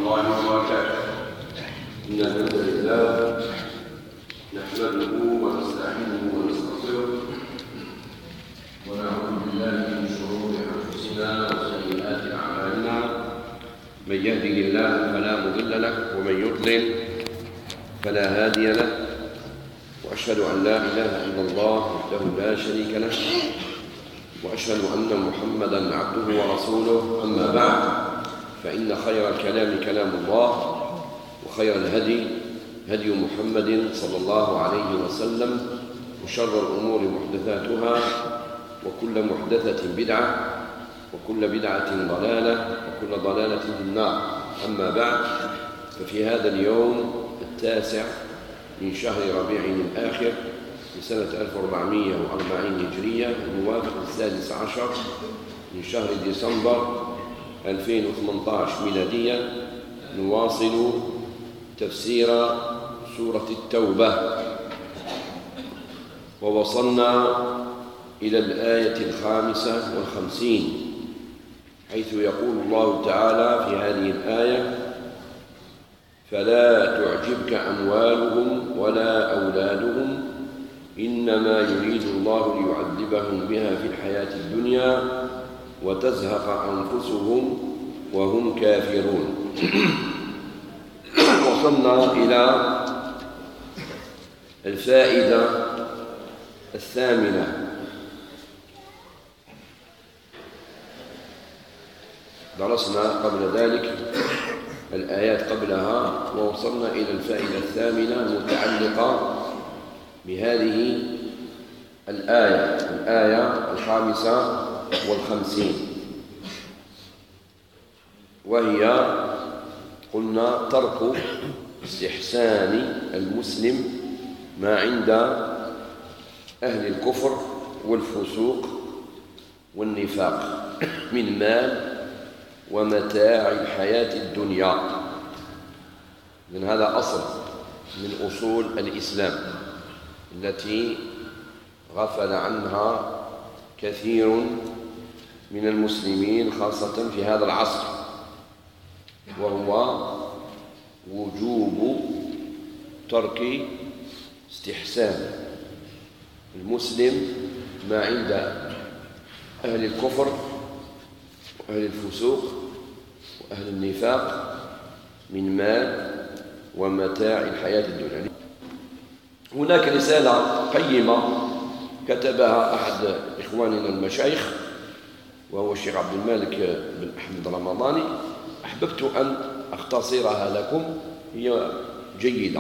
الله وبركاته. إن الحمد لله نحمده ونستعينه ونستغفره ونعوذ بالله من شرور أنفسنا وسيئات أعمالنا. من يهده الله فلا مضل له ومن يضلل فلا هادي له، وأشهد أن لا إله إلا الله وحده لا شريك له، وأشهد أن محمدًا عبده ورسوله. أما بعد، فإن خير الكلام كلام الله، وخير الهدي هدي محمد صلى الله عليه وسلم، وشر الأمور محدثاتها، وكل محدثة بدعة، وكل بدعة ضلالة، وكل ضلالة في النار. أما بعد، ففي هذا اليوم 9 من شهر ربيع الآخر لسنة 1440 هجرية، الموافق 16 من شهر ديسمبر 2018 ميلادية، نواصل تفسير سورة التوبة، ووصلنا إلى الآية 55 حيث يقول الله تعالى في هذه الآية: فلا تعجبك أموالهم ولا أولادهم إنما يريد الله ليعذبهم بها في الحياة الدنيا وتزهق أنفسهم وهم كافرون. وصلنا إلى الفائدة 8. درسنا قبل ذلك الآيات قبلها، ووصلنا إلى الفائدة 8 المتعلقة بهذه الآية 55، وهي قلنا ترك استحسان المسلم ما عند أهل الكفر والفسوق والنفاق من مال ومتاع الحياة الدنيا. من هذا أصل من أصول الإسلام التي غفل عنها كثير من المسلمين خاصة في هذا العصر، وهو وجوب ترك استحسان المسلم ما عند أهل الكفر وأهل الفسوق وأهل النفاق من مال ومتاع الحياة الدنيا. هناك رسالة قيمة كتبها أحد إخواننا المشايخ، وهو الشيخ عبد المالك بن أحمد رمضاني، أحببت أن أختصرها لكم، هي جيدة،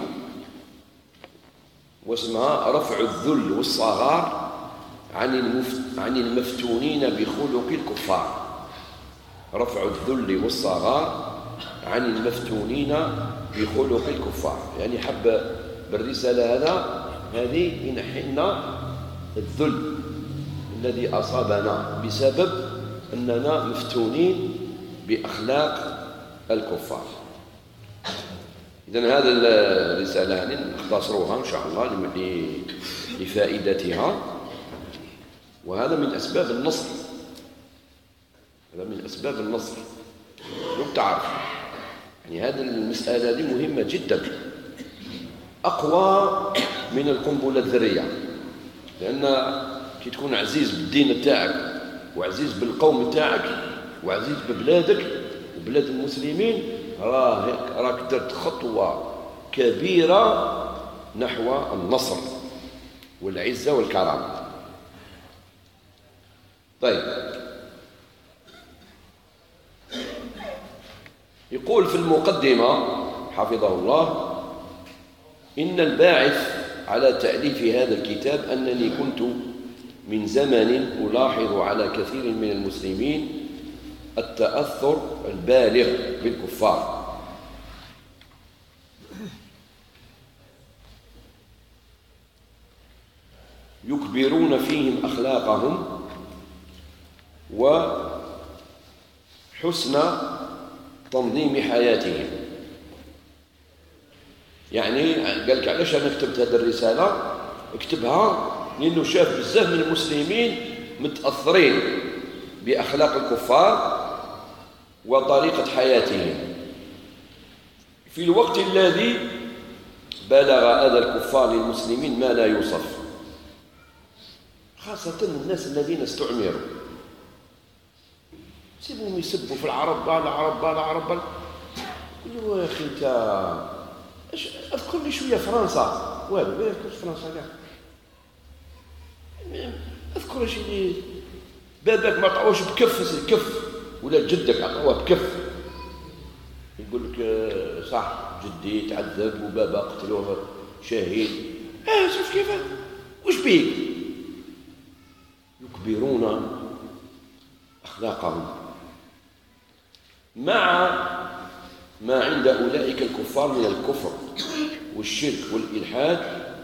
واسمها رفع الذل والصغار عن المفتونين بخلق الكفار. رفع الذل والصغار عن المفتونين بخلق الكفار، يعني حب بالرسالة هذه ينحينا الذل الذي أصابنا بسبب أننا مفتونين بأخلاق الكفار. إذن هذا الرسالة نختصرها إن شاء الله لفائدتها، وهذا من أسباب النصر. هذا من أسباب النصر، لو تعرف يعني هذه المسألة دي مهمة جدا، أقوى من القنبلة الذرية، لأن كي تكون عزيز بالدين تاعك وعزيز بالقوم تاعك وعزيز ببلادك وبلاد المسلمين، راك درت خطوة كبيرة نحو النصر والعزة والكرامة. طيب، يقول في المقدمة حفظه الله: إن الباعث على تأليف هذا الكتاب أنني كنت من زمن ألاحظ على كثير من المسلمين التأثر البالغ بالكفار، يكبرون فيهم أخلاقهم وحسن تنظيم حياتهم. يعني قال لك علاش أنا كتبت هذه الرسالة؟ اكتبها لأنه شاف بزاف من المسلمين متأثرين بأخلاق الكفار وطريقة حياتهم، في الوقت الذي بلغ أذى الكفار للمسلمين ما لا يوصف، خاصة الناس الذين استعمروا، سيبهم يسبوا في العرب، العرب يقولوا يا أخي أنت أذكر لي شوية فرنسا، والو ما يذكرش فرنسا كاع، أذكر شي باباك ما عطاوش بكف ولا جدك عطاوه بكف، يقول لك صح جدي تعذب وبابا قتلوه شهيد، شوف كيف وش بيك، يكبرون أخلاقهم مع ما عند أولئك الكفار من الكفر والشرك والإلحاد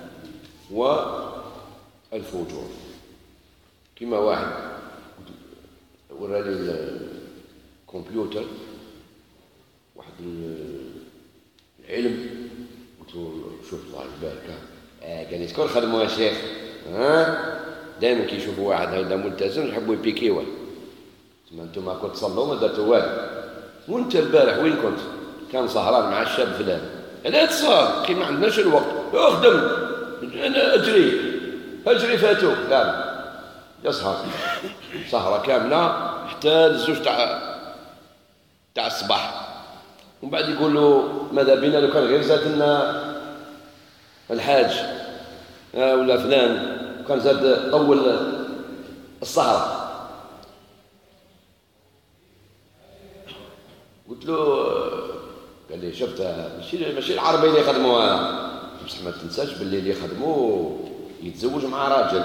والفجور. كما واحد وراني الكمبيوتر واحد العلم، قلت له شوف الله يبارك، قال لي شكون خدموا يا شيخ؟ دائما كيشوفوا واحد هذا ملتزم يحبوا يبيكيوه، تما انتم كنت تصلوا ما درتوا والو، وانت البارح وين كنت؟ كان سهران مع الشاب فلان، لا تصال كي ما عندناش الوقت، اخدم انا اجري فاتوك، لا يسهر سهره كامله حتى الزوج تاع الصباح، ومن بعد يقول له ماذا بينا لو كان غير زاد لنا الحاج ولا فلان كان زاد طول السهره. قلت له قال لي شفت ماشي العربي اللي يخدموها، بصح ما تنساش باللي اللي يخدموه يتزوج مع راجل،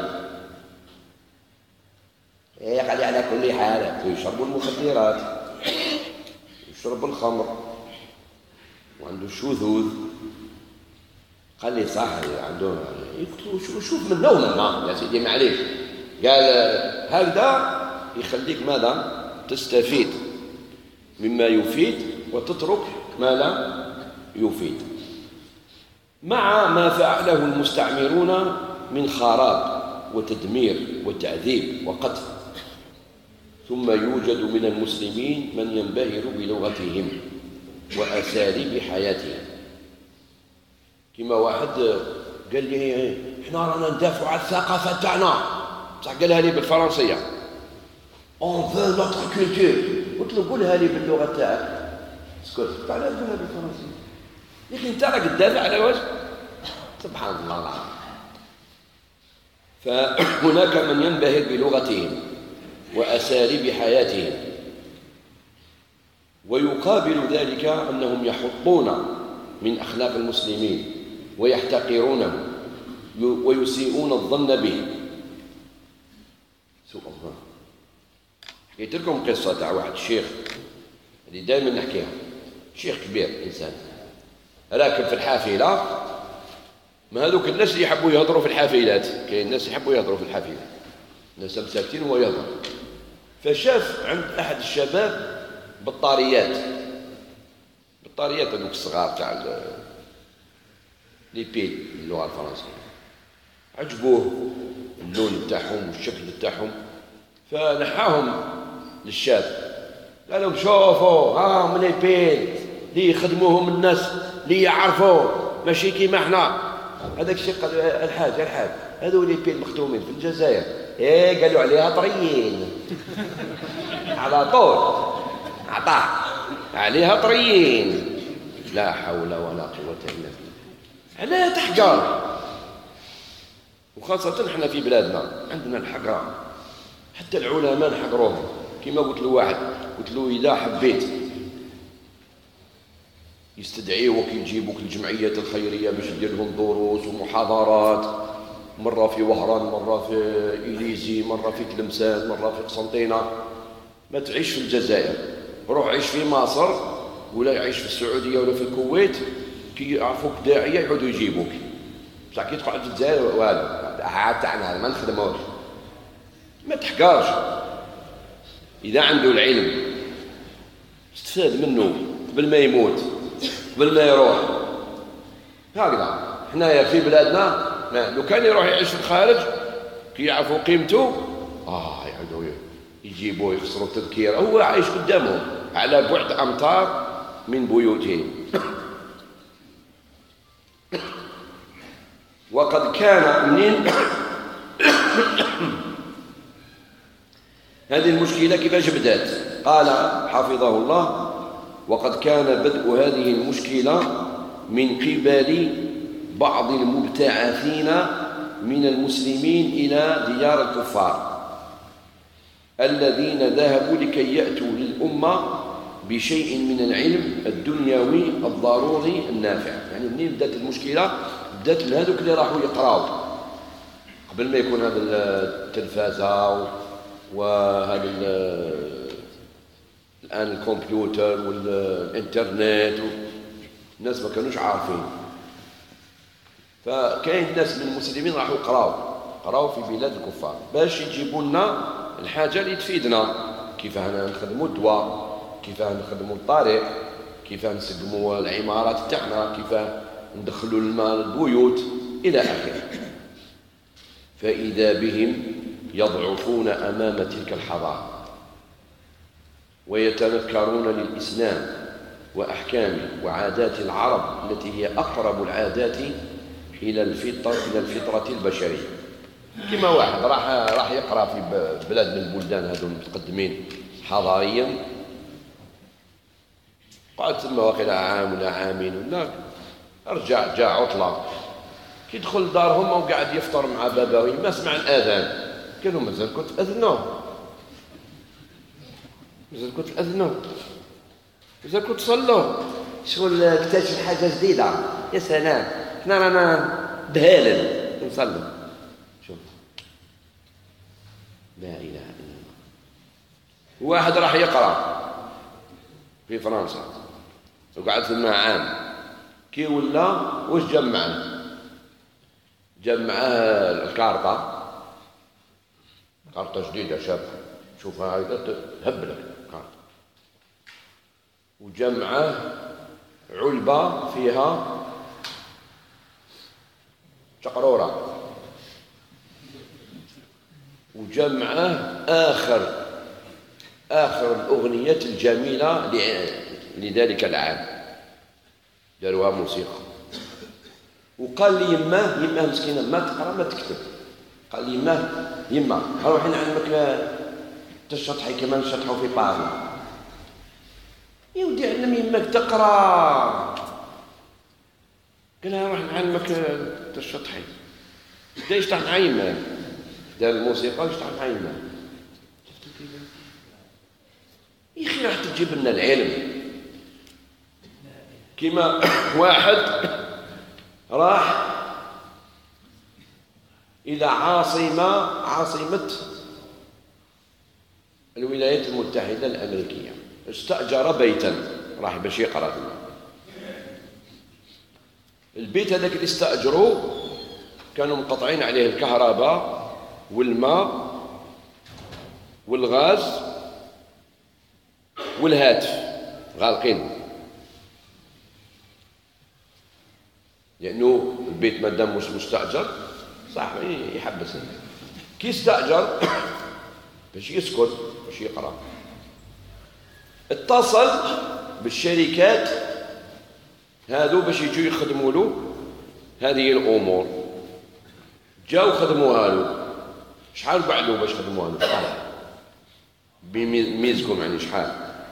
قال لي على كل حال يشربوا المخدرات يشرب الخمر وعنده الشذوذ، قال لي صح عنده، قلت له شوف من نوم يا سيدي معليش، قال هذا يخليك ماذا تستفيد مما يفيد وتترك ما لا يفيد، مع ما فعله المستعمرون من خراب وتدمير وتعذيب وقتل. ثم يوجد من المسلمين من ينبهر بلغتهم وأساليب حياتهم، كما واحد قال لي احنا رانا ندافعوا على الثقافة تاعنا، بصح قالها لي بالفرنسية on veut notre culture، قلت له قولها لي باللغة تاعك، اسكت تعال قولها بالفرنسية يا اخي انت راك تدافع على واش، سبحان الله. فهناك من ينبهر بلغتهم وأساليب حياتهم، ويقابل ذلك أنهم يحطون من أخلاق المسلمين ويحتقرونهم ويسيئون الظن بهم. سوء الظن. حكيت لكم قصة تاع واحد الشيخ اللي دائما نحكيها، شيخ كبير إنسان راكب في الحافلة، ما هذوك الناس اللي يحبوا يهضروا في الحافلات، كاين الناس يحبوا يهضروا في الحافلة، الناس ساكتين وهو يهضر، فشاف عند أحد الشباب بطاريات هذوك الصغار تاع لي بيل باللغة الفرنسية، عجبوه اللون تاعهم والشكل تاعهم، فنحاهم للشاب قال لهم شوفوا ها من لي بيل اللي يخدموهم الناس اللي يعرفوا ماشي كيما احنا. هذاك الشيء قال الحاج هذو لي بيل مخدومين في الجزائر، قالوا عليها طريين على طول عطاه عليها طريين، لا حول ولا قوة إلا بالله. علاه تحقر؟ وخاصة احنا في بلادنا عندنا الحقرة، حتى العلماء نحقروهم. كما قلت له واحد، قلت له إذا حبيت يستدعيوك يجيبوك الجمعيات الخيرية باش دير لهم دروس ومحاضرات، مرة في وهران، مرة في إليزي، مرة في تلمسان، مرة في قسنطينة، ما تعيش في الجزائر، روح عيش في مصر ولا يعيش في السعودية ولا في الكويت، كي يعرفوك داعية يعودوا يجيبوك. بصح كي تقعد في الجزائر والو، عاد تاعنا ما نخدموش. ما تحقرش، إذا عنده العلم استفاد منه قبل ما يموت، قبل ما يروح. هكذا حنايا في بلادنا لو كان يروح يعيش في الخارج كي يعرفوا قيمته يعودوا يجيبوه يخسروا التذكير، هو عايش قدامهم على بعد أمتار من بيوتهم. وقد كان منين هذه المشكلة كيفاش بدات؟ قال حفظه الله: وقد كان بدء هذه المشكلة من قبل بعض المبتعثين من المسلمين إلى ديار الكفار الذين ذهبوا لكي يأتوا للأمة بشيء من العلم الدنيوي الضروري النافع. يعني منين بدات المشكلة؟ بدات من هذوك اللي راحوا يقراوا قبل ما يكون هذا التلفازة وهذا الآن الكمبيوتر والإنترنت. الناس ما كانوش عارفين، فكاين ناس من المسلمين راحوا قراوا في بلاد الكفار باش يجيبوا لنا الحاجة اللي تفيدنا، كيف نخدموا الدواء، كيف نخدموا الطريق، كيف نسقموا العمارات تاعنا، كيف ندخلوا الماء للبيوت إلى آخره. فإذا بهم يضعفون أمام تلك الحضارة ويتنكرون للإسلام وأحكامه وعادات العرب التي هي أقرب العادات إلى الفطرة البشرية. كما واحد راح يقرأ في بلاد من البلدان هذول المتقدمين حضاريا، قعد ثم واقيلا عام ولا عامين ولا رجع جاء عطلة، كي دخل دارهم وقاعد يفطر مع باباوي ما سمع الأذان، قالوا مازال كنت أذنوا، مازال كنت أذنوا، مازال كنت صلوا، شغل اكتشف حاجة جديدة. يا سلام، احنا رانا بهالل نصلوا. شوف، لا إله إلا الله. واحد راح يقرأ في فرنسا وقعد ثم عام، كي ولا واش جمعه الكارطة، كارطة جديدة شابة، شوفها هاي تهبلك كارطة، وجمعه علبة فيها شقرورة، وجمعه آخر الأغنيات الجميلة لذلك العام، داروها موسيقى. وقال لي يماه مسكينة ما تقرأ ما تكتب، قال لي يماه روحي نعلمك تشطحي كما نشطحوا في باريس. يا ودي علم يماك تقرأ، قال لها روح نعلمك تشطحي. بدا يشطح مع يماه، دار الموسيقى يشطح مع يماه. يا أخي راح تجيب لنا العلم. كما واحد راح إلى عاصمة الولايات المتحدة الأمريكية، استأجر بيتا راح باش يقرأ. البيت هذاك اللي استأجروه كانوا مقطعين عليه الكهرباء والماء والغاز والهاتف غالقين، لأنه البيت مادام مش مستأجر صح يحبس. كي استأجر باش يسكت باش يقرأ، اتصل بالشركات هذو باش يجوا يخدموا له هذه الأمور. جاو خدموها له. شحال بعدوا باش خدموها له؟ بميزكم يعني شحال؟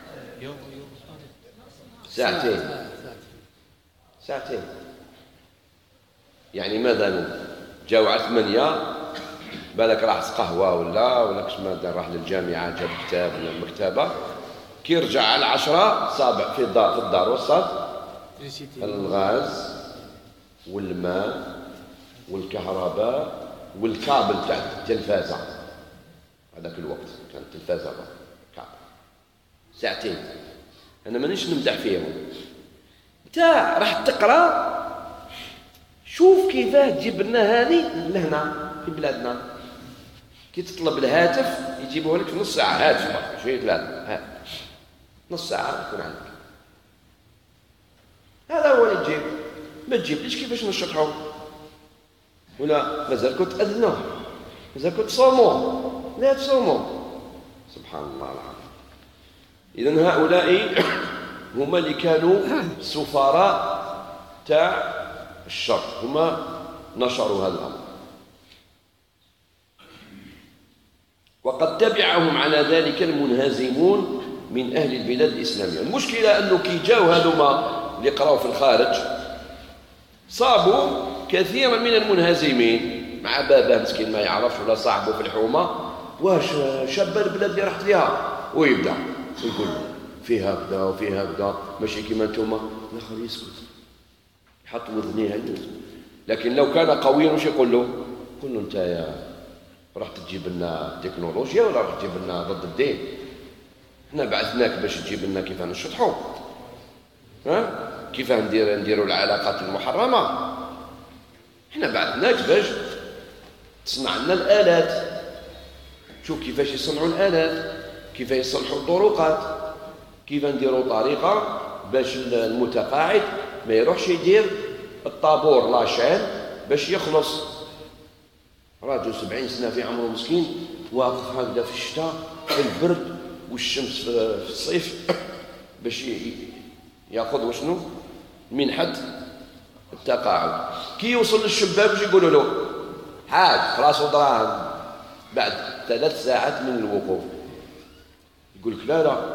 ساعتين. يعني ماذا جاو على 8 بالك راح قهوة ولا كش ماذا، راح للجامعة جاب كتاب ولا المكتبة، كي رجع على 10 صابع في الدار وصل الغاز والماء والكهرباء والكابل تاع التلفازة. هذاك الوقت كانت التلفازة كابل. ساعتين. أنا مانيش نمدح فيهم. تا راح تقرأ، شوف كيفاه تجيب لنا هذه لهنا في بلادنا. كي تطلب الهاتف يجيبوه لك في نص ساعة، هاتف شوية ثلاثة نص ساعة يكون عندك. هذا هو اللي تجيب. ما تجيبليش كيفاش نشطحوا ولا مازال كنت أذنه، مازال كنت صوموا، لا تصوموا. سبحان الله العظيم. إذن هؤلاء هما اللي كانوا سفراء تاع الشر، هما نشروا هذا الأمر. وقد تبعهم على ذلك المنهزمون من أهل البلاد الإسلامية. المشكلة أنه كي جاو هذوما اللي قراوا في الخارج صابوا كثيرا من المنهزمين مع باباه مسكين ما يعرفش ولا صاحبه في الحومة، واش شاب البلاد اللي رحت لها، ويبدا يقول فيها هكذا وفيها هكذا ماشي كيما نتوما، الاخر يسكت يحط وذنيه يموت. لكن لو كان قويا وش يقول له؟ يقول له انت يا رحت تجيب لنا تكنولوجيا ولا رحت تجيب لنا ضد الدين؟ احنا بعثناك باش تجيب لنا كيف نشطحوا، كيف نديروا العلاقات المحرمه، احنا بعثناك باش تصنع لنا الآلات. شوف كيفاش يصنعوا الآلات، كيف يصلحوا الطرقات، كيف نديروا طريقة باش المتقاعد ما يروحش يدير الطابور لاشين باش يخلص. راجل 70 سنة في عمره مسكين واقف هكذا في الشتاء في البرد والشمس في الصيف باش ياخذ وشنو منحة التقاعد. كي يوصل للشباب باش يقولوا له حاج خلاص دراهم بعد 3 ساعات من الوقوف، يقول لك لا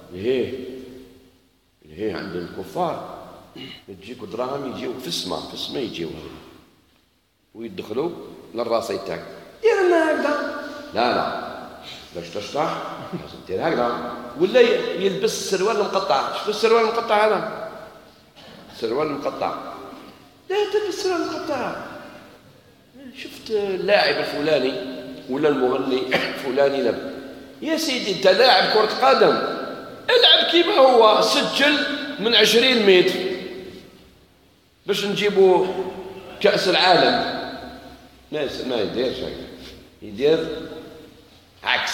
ليه عند الكفار تجيك دراهم يجيو في السماء يجيو ويدخلوا للراسي تاعك، دير لنا هكذا. لا باش تشطح لازم دير هكذا. ولا يلبس السروال المقطع. شفت السروال المقطع هذا؟ السروال المقطع لا تلبس السروال المقطع. شفت اللاعب الفلاني ولا المغني الفلاني لابد، يا سيدي انت لاعب كرة قدم العب كيما هو، سجل من 20 متر باش نجيبوا كأس العالم. ناس ما يديرش هكذا، يدير عكس.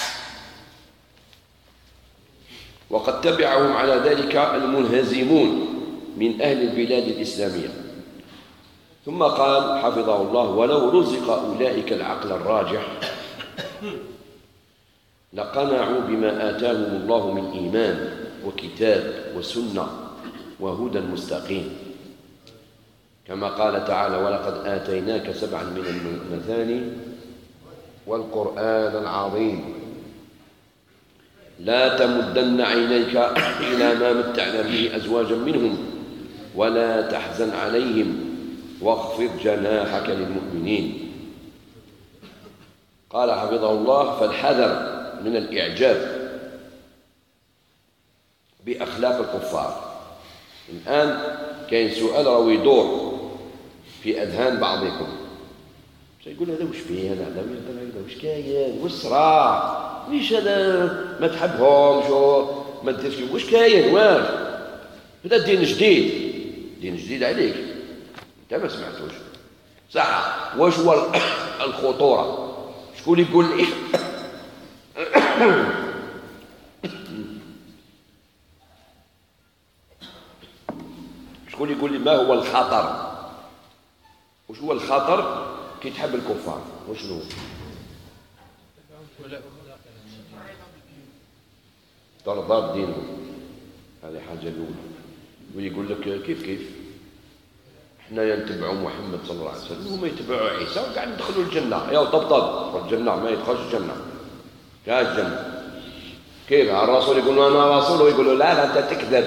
وقد تبعهم على ذلك المنهزمون من أهل البلاد الإسلامية. ثم قال حفظه الله: ولو رزق أولئك العقل الراجح لقنعوا بما آتاهم الله من إيمان وكتاب وسنة وهدى مستقيم، كما قال تعالى: ولقد آتيناك 7 من المثاني والقرآن العظيم لا تمدن عينيك إلى ما متعنا به أزواجا منهم ولا تحزن عليهم واخفض جناحك للمؤمنين. قال حفظه الله: فالحذر من الإعجاب بأخلاق الكفار. الآن كاين سؤال راهو يدور في أذهان بعضكم، سيقول هذا وش فيه، هذا وش كاين، وش صراع، وش هذا ما تحبهمش ما تديرش وش كاين، واش هذا دين جديد عليك انت ما سمعتوش صح. واش هو الخطورة؟ شكون يقول لي شكون يقول لي ما هو الخطر؟ وش هو الخطر كي تحب الكفار؟ وشنو ترضى بدينهم؟ هذه حاجة الأولى. ويقول لك كيف احنا نتبعوا محمد صلى الله عليه وسلم وهم يتبعوا عيسى وقاعد ندخلوا الجنة. يا طبطب الجنة ما يدخلش الجنة، كاش الجنة. كيف الرسول يقول له أنا رسول ويقول له لا أنت تكذب؟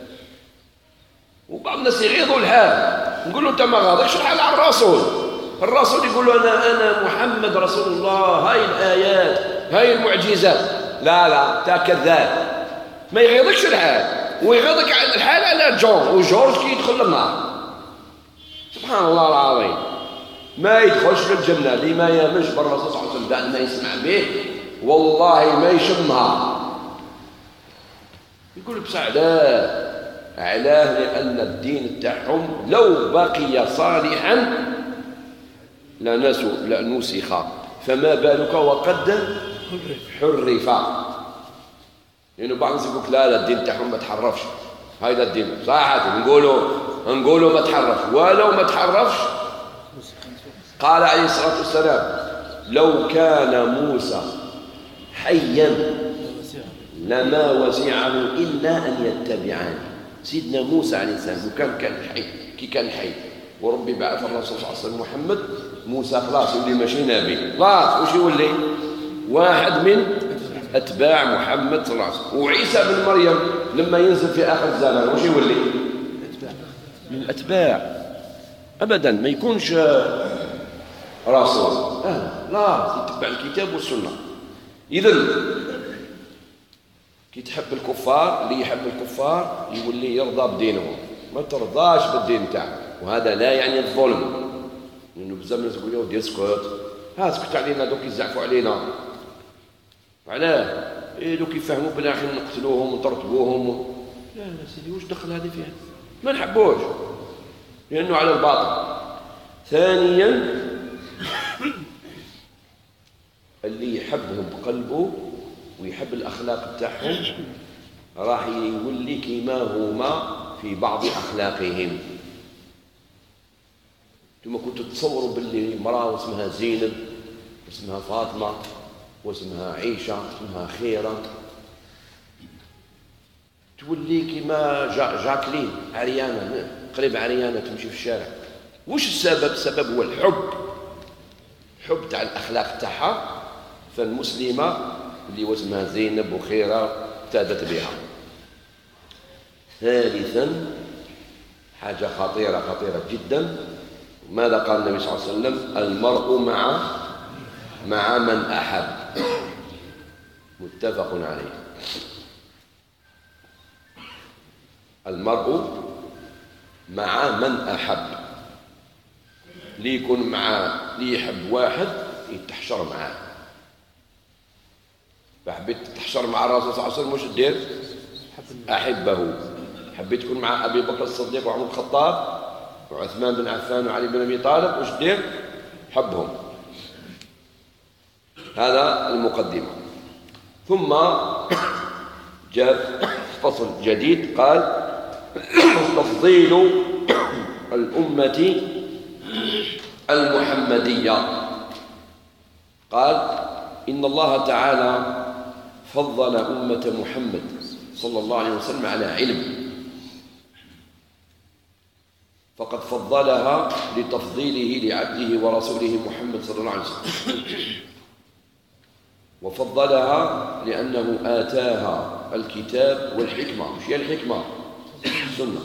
وبعض الناس يغيظوا الحال، نقول له أنت ما غاضكش الحال على الرسول يقول له أنا محمد رسول الله، هاي الآيات هاي المعجزات. لا أنت كذاب، ما يغيظكش الحال ويغيظك على الحال على جورج كي يدخل النار. سبحان الله العظيم، ما يدخلش للجنة اللي ما يامنش بالرسول صلى الله عليه وسلم بعد ما يسمع به والله ما يشمها. يقول بس علاه لأن الدين تاعهم لو بقي صالحا لنسخ، فما بالك وقد حرف. لأنه بعض الناس يقول لا الدين تاعهم ما تحرفش، هذا الدين صح نقولوا ما تحرفش، ولو ما تحرفش قال عليه الصلاة والسلام: لو كان موسى حيا لما وسعه إلا أن يتبعني. سيدنا موسى عليه السلام كان حي، كي كان حي وربي بعث الرسول صلى الله عليه وسلم محمد، موسى خلاص يولي ماشي نبي، خلاص واش يولي؟ واحد من أتباع محمد صلى الله عليه وسلم. وعيسى بن مريم لما ينزل في آخر الزمان واش يولي؟ من الأتباع. أبدا ما يكونش رسول، لا، يتبع الكتاب والسنة. إذن كي تحب الكفار، اللي يحب الكفار يولي يرضى بدينهم، ما ترضاش بالدين تاعك. وهذا لا يعني الظلم، لأنه بزاف الناس يقولوا ودي اسكت، اسكت علينا دوك يزعفوا علينا، علاه؟ دوك يفهموا بلا حين نقتلوهم ونطردوهم لا سيدي واش دخل هذه فيها؟ ما نحبوش لأنه على الباطل. ثانيا اللي يحبهم بقلبه ويحب الأخلاق بتاعهم راح يولي كما هما في بعض أخلاقهم. ثم كنتوا تصوروا باللي مرأة واسمها زينب واسمها فاطمة واسمها عيشة واسمها خيرة تولي كما جاكلين عريانة، قريب عريانة تمشي في الشارع. وش السبب؟ السبب هو الحب تاع الأخلاق تاعها. فالمسلمة اللي واسمها زينب وخيرة ابتدت بها. ثالثا حاجة خطيرة جدا، ماذا قال النبي صلى الله عليه وسلم؟ المرء مع من أحب، متفق عليه. المرء مع من أحب، اللي يكون معاه، اللي يحب واحد يتحشر معاه. فحبيت تحشر مع الرسول صلى الله عليه وسلم واش دير؟ أحبه. حبيت تكون مع أبي بكر الصديق وعمر الخطاب وعثمان بن عفان وعلي بن أبي طالب واش دير؟ حبهم. هذا المقدمة. ثم جاء فصل جديد قال تفضيل الأمة المحمدية. قال إن الله تعالى فضل أمة محمد صلى الله عليه وسلم على علم، فقد فضلها لتفضيله لعبده ورسوله محمد صلى الله عليه وسلم، وفضلها لأنه آتاها الكتاب والحكمة. وش هي الحكمة؟ السنة.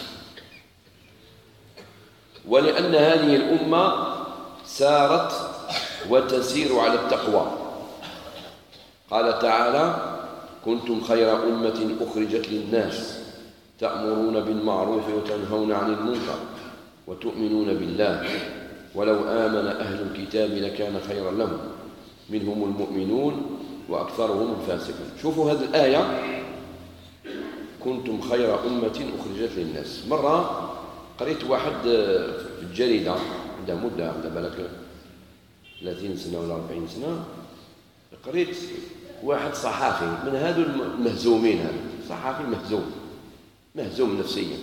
ولأن هذه الأمة سارت وتسير على التقوى. قال تعالى كنتم خير أمة أخرجت للناس تأمرون بالمعروف وتنهون عن المنكر وتؤمنون بالله ولو آمن أهل الكتاب لكان خيرا لهم منهم المؤمنون وأكثرهم الفاسقون. شوفوا هذه الآية، كنتم خير أمة أخرجت للناس. مرة قريت واحد في الجريدة عنده مدة، عنده بالك 30 سنة ولا 40 سنة، قريت واحد صحافي من هذو المهزومين، هذا صحافي مهزوم نفسيا.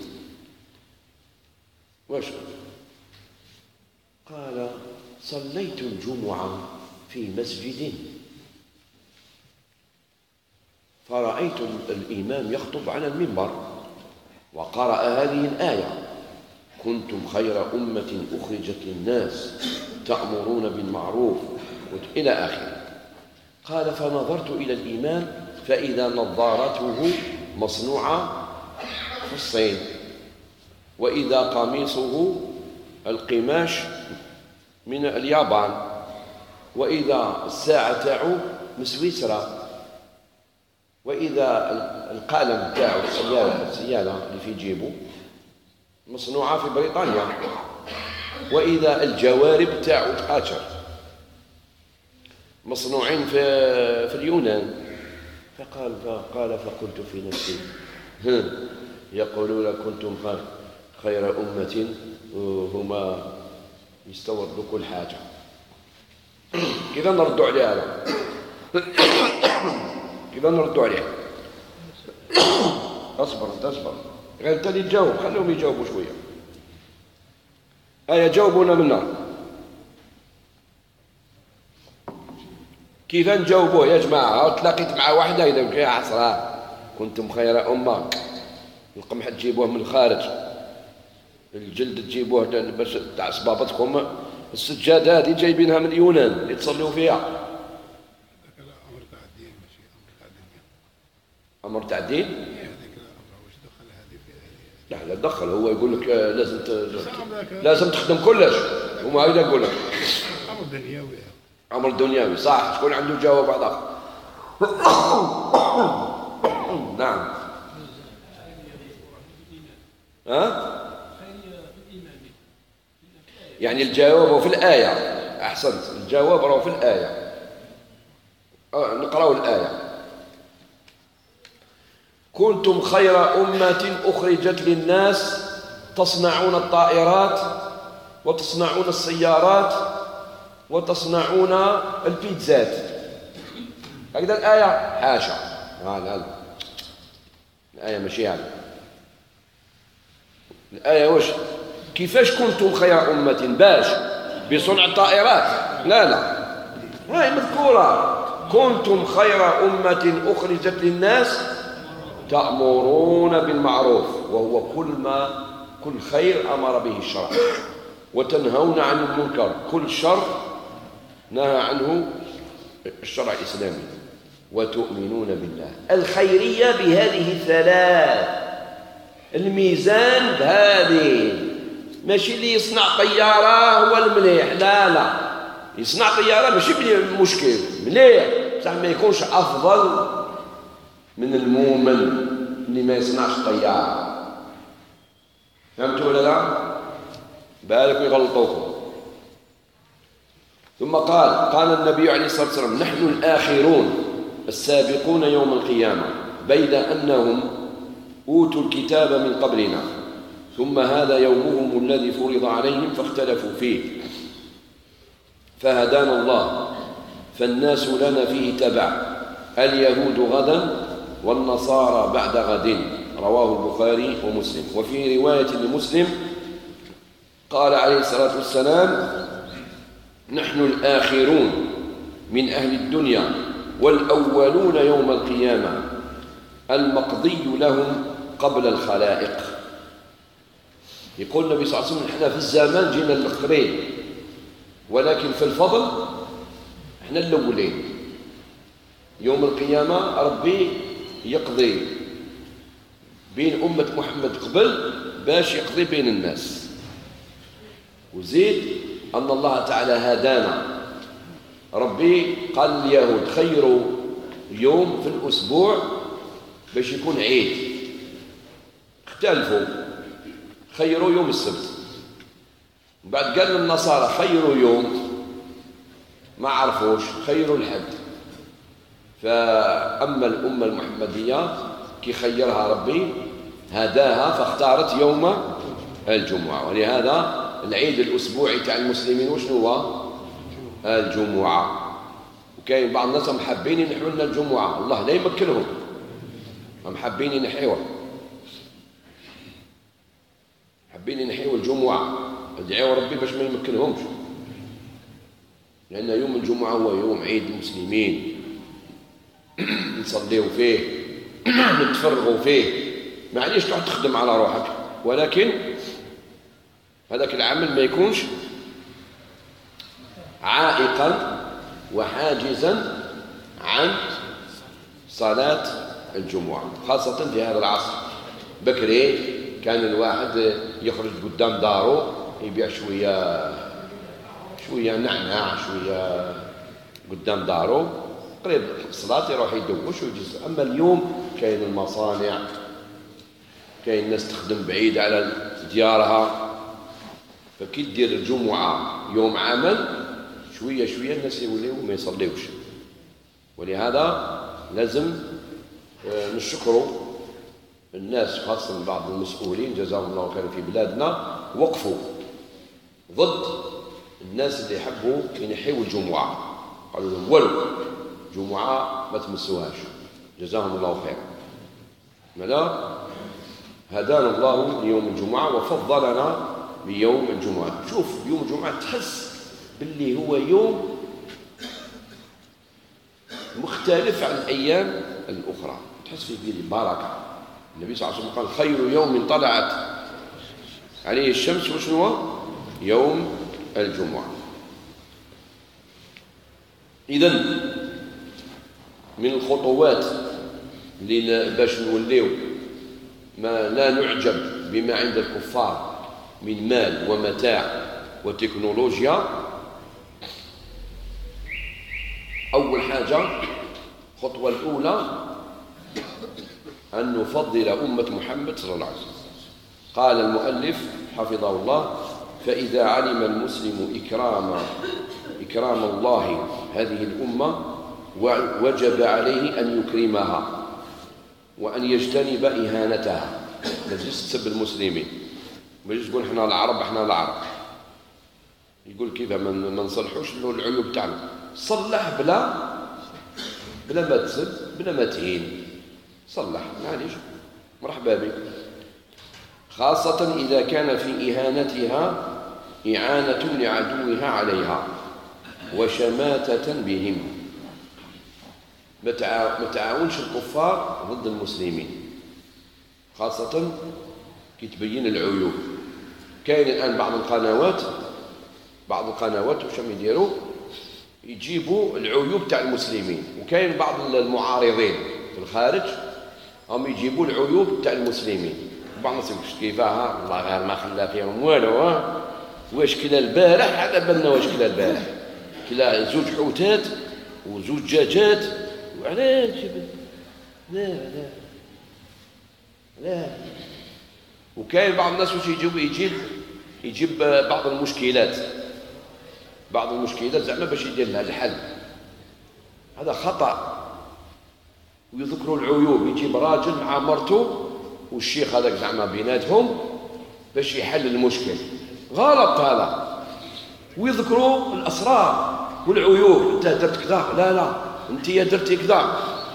واش قال؟ صليت الجمعة في مسجد فرأيت الإمام يخطب على المنبر وقرأ هذه الآية كنتم خير أمة أخرجت للناس تأمرون بالمعروف إلى آخره. قال فنظرت إلى الإمام فإذا نظارته مصنوعة في الصين، وإذا قميصه القماش من اليابان، وإذا الساعة تاعو من سويسرا، وإذا القلم تاعو السيالة اللي في جيبه مصنوعة في بريطانيا، وإذا الجوارب تاعو تقاشر مصنوعين في اليونان. فقال فقلت في نفسي يقولون كنتم خير أمة وهما يستوردوا كل حاجة كذا نردوا عليها. كذا نردوا عليها. اصبر غير انت اللي تجاوب، خليهم يجاوبوا شويه. جاوبونا من النار. كيف نجاوبوه يا جماعه؟ تلاقيت مع واحده اذا كي عصرها كنتم خير امه، القمح تجيبوه من الخارج الجلد تجيبوه باش تاع صبابتكم. السجادة هذه جايبينها من اليونان اللي تصلوا فيها. أمر تاع الدين؟ لا دخل، هو يقول لك لازم تخدم كلش، وما هيدا يقول لك أمر دنيوي. أمر دنيوي صح. شكون عنده جواب واحد آخر؟ نعم. ها؟ يعني الجواب هو في الآية. أحسنت، الجواب هو في الآية. نقرأ الآية. كنتم خير أمة أخرجت للناس تصنعون الطائرات وتصنعون السيارات وتصنعون البيتزات. هكذا الآية؟ حاشا، لا الآية ماشي هذا. الآية وش؟ كيفاش كنتم خير أمة؟ باش بصنع الطائرات؟ لا هاي مذكورة. كنتم خير أمة أخرجت للناس تأمرون بالمعروف، وهو كل خير أمر به الشرع، وتنهون عن المنكر، كل شر نهى عنه الشرع الإسلامي، وتؤمنون بالله. الخيرية بهذه الثلاث، الميزان بهذه. ماشي اللي يصنع طيارة هو المليح، لا يصنع طيارة ماشي مشكل مليح، بصح ما يكونش أفضل من المؤمن اللي ما يصنعش طيارة. فهمتوا ولا لا؟ بالك يغلطوكم. ثم قال النبي عليه الصلاة والسلام: نحن الآخرون السابقون يوم القيامة، بيد أنهم أوتوا الكتاب من قبلنا، ثم هذا يومهم الذي فرض عليهم فاختلفوا فيه، فهدانا الله، فالناس لنا فيه تبع، اليهود غدا والنصارى بعد غد. رواه البخاري ومسلم. وفي رواية لمسلم قال عليه الصلاة والسلام: نحن الآخرون من أهل الدنيا والأولون يوم القيامة، المقضي لهم قبل الخلائق. يقول النبي صلى الله عليه وسلم: نحن في الزمان جينا الآخرين، ولكن في الفضل احنا الأولين. يوم القيامة ربي يقضي بين أمة محمد قبل باش يقضي بين الناس. وزيد أن الله تعالى هدانا. ربي قال اليهود: خير يوم في الأسبوع باش يكون عيد، اختلفوا، خير يوم السبت. بعد قال النصارى خير يوم ما عرفوش، خير الحد. فأما الأمة المحمدية كي خيرها ربي هداها فاختارت يوم الجمعة. ولهذا العيد الأسبوعي تاع المسلمين وشنو هو؟ الجمعة. وكاين بعض الناس محبين ينحوا لنا الجمعة، الله لا يمكنهم، محبين ينحيوها، حابين ينحيوا الجمعة، ادعوا ربي باش ما يمكنهمش، لأن يوم الجمعة هو يوم عيد المسلمين، نصليوا فيه نتفرغوا فيه. معليش تقعد تخدم على روحك، ولكن هذاك العمل ما يكونش عائقا وحاجزا عن صلاة الجمعة، خاصة في هذا العصر. بكري كان الواحد يخرج قدام داره يبيع شوية نعناع، شوية قدام داره، قريب الصلاة يروح يدوش ويجلس. أما اليوم كاين المصانع، كاين الناس تخدم بعيد على ديارها، فكي دير الجمعة يوم عمل شوية شوية الناس يوليو ما يصليوش. ولهذا لازم نشكروا الناس، خاصة بعض المسؤولين جزاهم الله خيرا في بلادنا، وقفوا ضد الناس اللي يحبوا ينحيوا الجمعة، قالوا لهم ولو جمعة ما تمسوهاش، جزاهم الله خيرا. ماذا هدانا الله ليوم الجمعة وفضلنا بيوم الجمعة. شوف يوم الجمعة تحس باللي هو يوم مختلف عن الأيام الأخرى، تحس فيه بركة. النبي صلى الله عليه وسلم قال: خير يوم طلعت عليه الشمس وشنو يوم الجمعة. إذن من الخطوات باش نوليو ما لا نعجب بما عند الكفار من مال ومتاع وتكنولوجيا. أول حاجة الخطوة الأولى أن نفضل أمة محمد صلى الله عليه وسلم. قال المؤلف حفظه الله: فإذا علم المسلم إكرام الله هذه الأمة وجب عليه أن يكرمها وأن يجتنب إهانتها. ما تجيش تسب المسلمين، ما تجيش تقول احنا العرب يقول كذا ما نصلحوش له العيوب تاعنا. صلح بلا ما تسب بلا ما تهين، صلح معليش مرحبا بك، خاصة إذا كان في إهانتها إعانة لعدوها عليها وشماتة بهم. ما تعاونش الكفار ضد المسلمين، خاصة كي تبين العيوب. كاين الآن بعض القنوات وش يديروا؟ يجيبوا العيوب تاع المسلمين، وكاين بعض المعارضين في الخارج هم يجيبوا العيوب تاع المسلمين. بعض الناس يقول كيفاها الله غير ما خلى فيهم والو، واش كلا البارح على بالنا واش كلا البارح كلا زوج حوتات وزوج دجاجات وعلاش لا. وكاين بعض الناس واش يجيب بعض المشكلات زعما باش يدير لها الحل. هذا خطأ. ويذكروا العيوب، يجيب راجل مع مرته والشيخ هذاك زعما بيناتهم باش يحل المشكل. غلط هذا. ويذكروا الأسرار والعيوب، انت درت كذا، لا انت درتي كذا.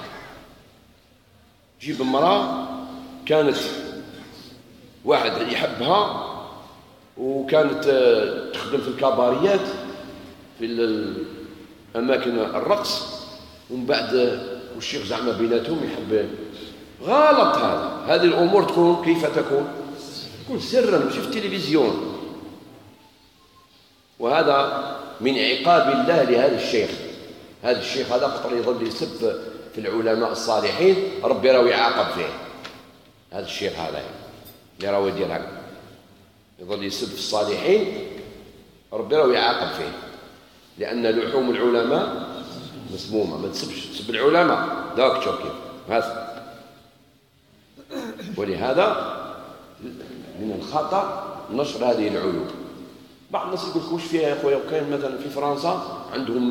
جيب امرأة كانت واحد يحبها وكانت تخدم في الكباريات في أماكن الرقص، ومن بعد والشيخ زعما بيناتهم يحب. غلط هذا. هذه الأمور تكون كيف تكون سرا، مش في التلفزيون. وهذا من عقاب الله لهذا الشيخ. هذا الشيخ هذا قطر يظل يسب في العلماء الصالحين، ربي راهو يعاقب فيه. هذا الشيخ هذا اللي راهو يدير هكا يظل يسب في الصالحين، ربي راهو يعاقب فيه، لأن لحوم العلماء مسمومة. ما تسب العلماء، ذاك تشوف كيف هذا. ولهذا من الخطأ نشر هذه العيوب. بعض الناس يقول وش فيها يا خويا؟ وكاين مثلا في فرنسا عندهم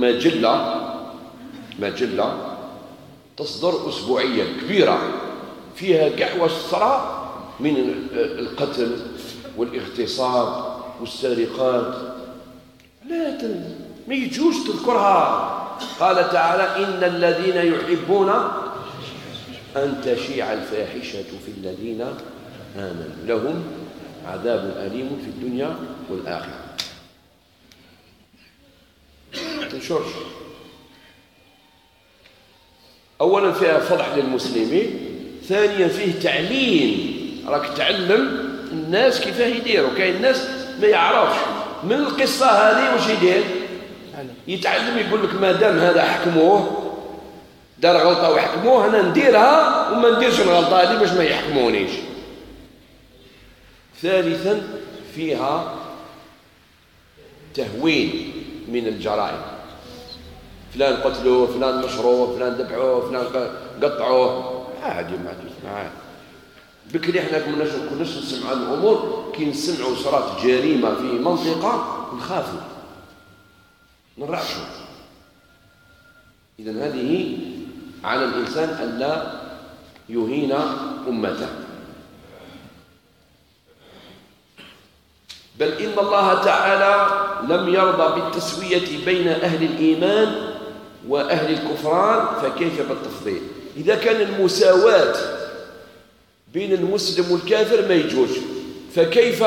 مجلة تصدر أسبوعيا كبيرة فيها كاع واش صرا من القتل والاغتصاب والسرقات. لا ما يجوش تذكرها. قال تعالى: إن الذين يحبون أن تشيع الفاحشة في الذين آمنوا لهم عذاب أليم في الدنيا والآخرة. تنشرش. أولا فيها فضح للمسلمين، ثانيا فيه تعليم. راك تعلم الناس كيفاه يديروا. كاين الناس ما يعرفش من القصة هذه واش يدير، يتعلم يقول لك ما دام هذا حكموه دار غلطة ويحكموه، أنا نديرها وما نديرش الغلطة هذه باش ما يحكمونيش. ثالثا فيها تهوين من الجرائم. فلان قتلوه، فلان نشروه، فلان ذبحوه، فلان قطعوه. عادي معاه. بكري احنا كناش نسمع عن الأمور، كي نسمعوا صارت جريمة في منطقة نخافوا نرعشوا. إذن هذه على الإنسان أن لا يهين أمته، بل إن الله تعالى لم يرضى بالتسوية بين أهل الإيمان وأهل الكفران، فكيف بالتفضيل؟ إذا كان المساواة بين المسلم والكافر ما يجوز، فكيف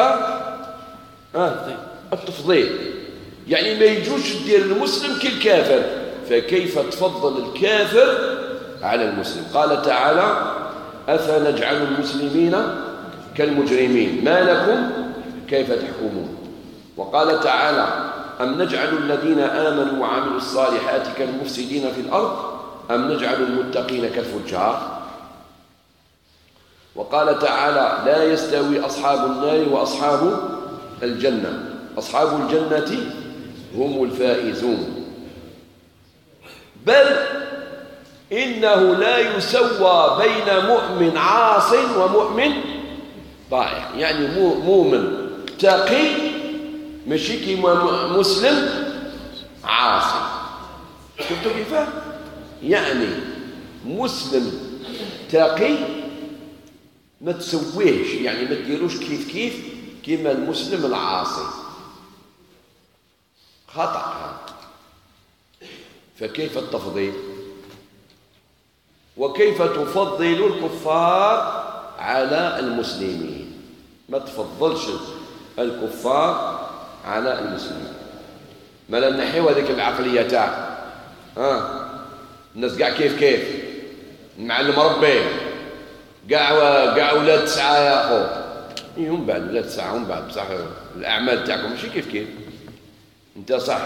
التفضيل؟ يعني ما يجوز تدير المسلم كالكافر، فكيف تفضل الكافر على المسلم؟ قال تعالى: أفنجعل المسلمين كالمجرمين ما لكم كيف تحكمون؟ وقال تعالى أم نجعل الذين آمنوا وعملوا الصالحات كالمفسدين في الأرض أم نجعل المتقين كالفجار؟ وقال تعالى لا يستوي أصحاب النار وأصحاب الجنة أصحاب الجنة هم الفائزون بل إنه لا يسوى بين مؤمن عاص ومؤمن طائع. يعني مؤمن تقي ماشي كيما مسلم عاصي. شفتوا كيف؟ يعني مسلم تقي ما تسويهش، يعني ما تديروش كيف كيما المسلم العاصي، خطأ. فكيف التفضيل؟ وكيف تفضل الكفار على المسلمين؟ ما تفضلش الكفار على المسلمين. ما لا نحيو هذيك العقلية تاع الناس كاع كيف المعلم ربي كاع ولاد تسعة يا أخو ومن بعد ولاد تسعة ومن بعد بصح الأعمال تاعكم ماشي كيف أنت صح.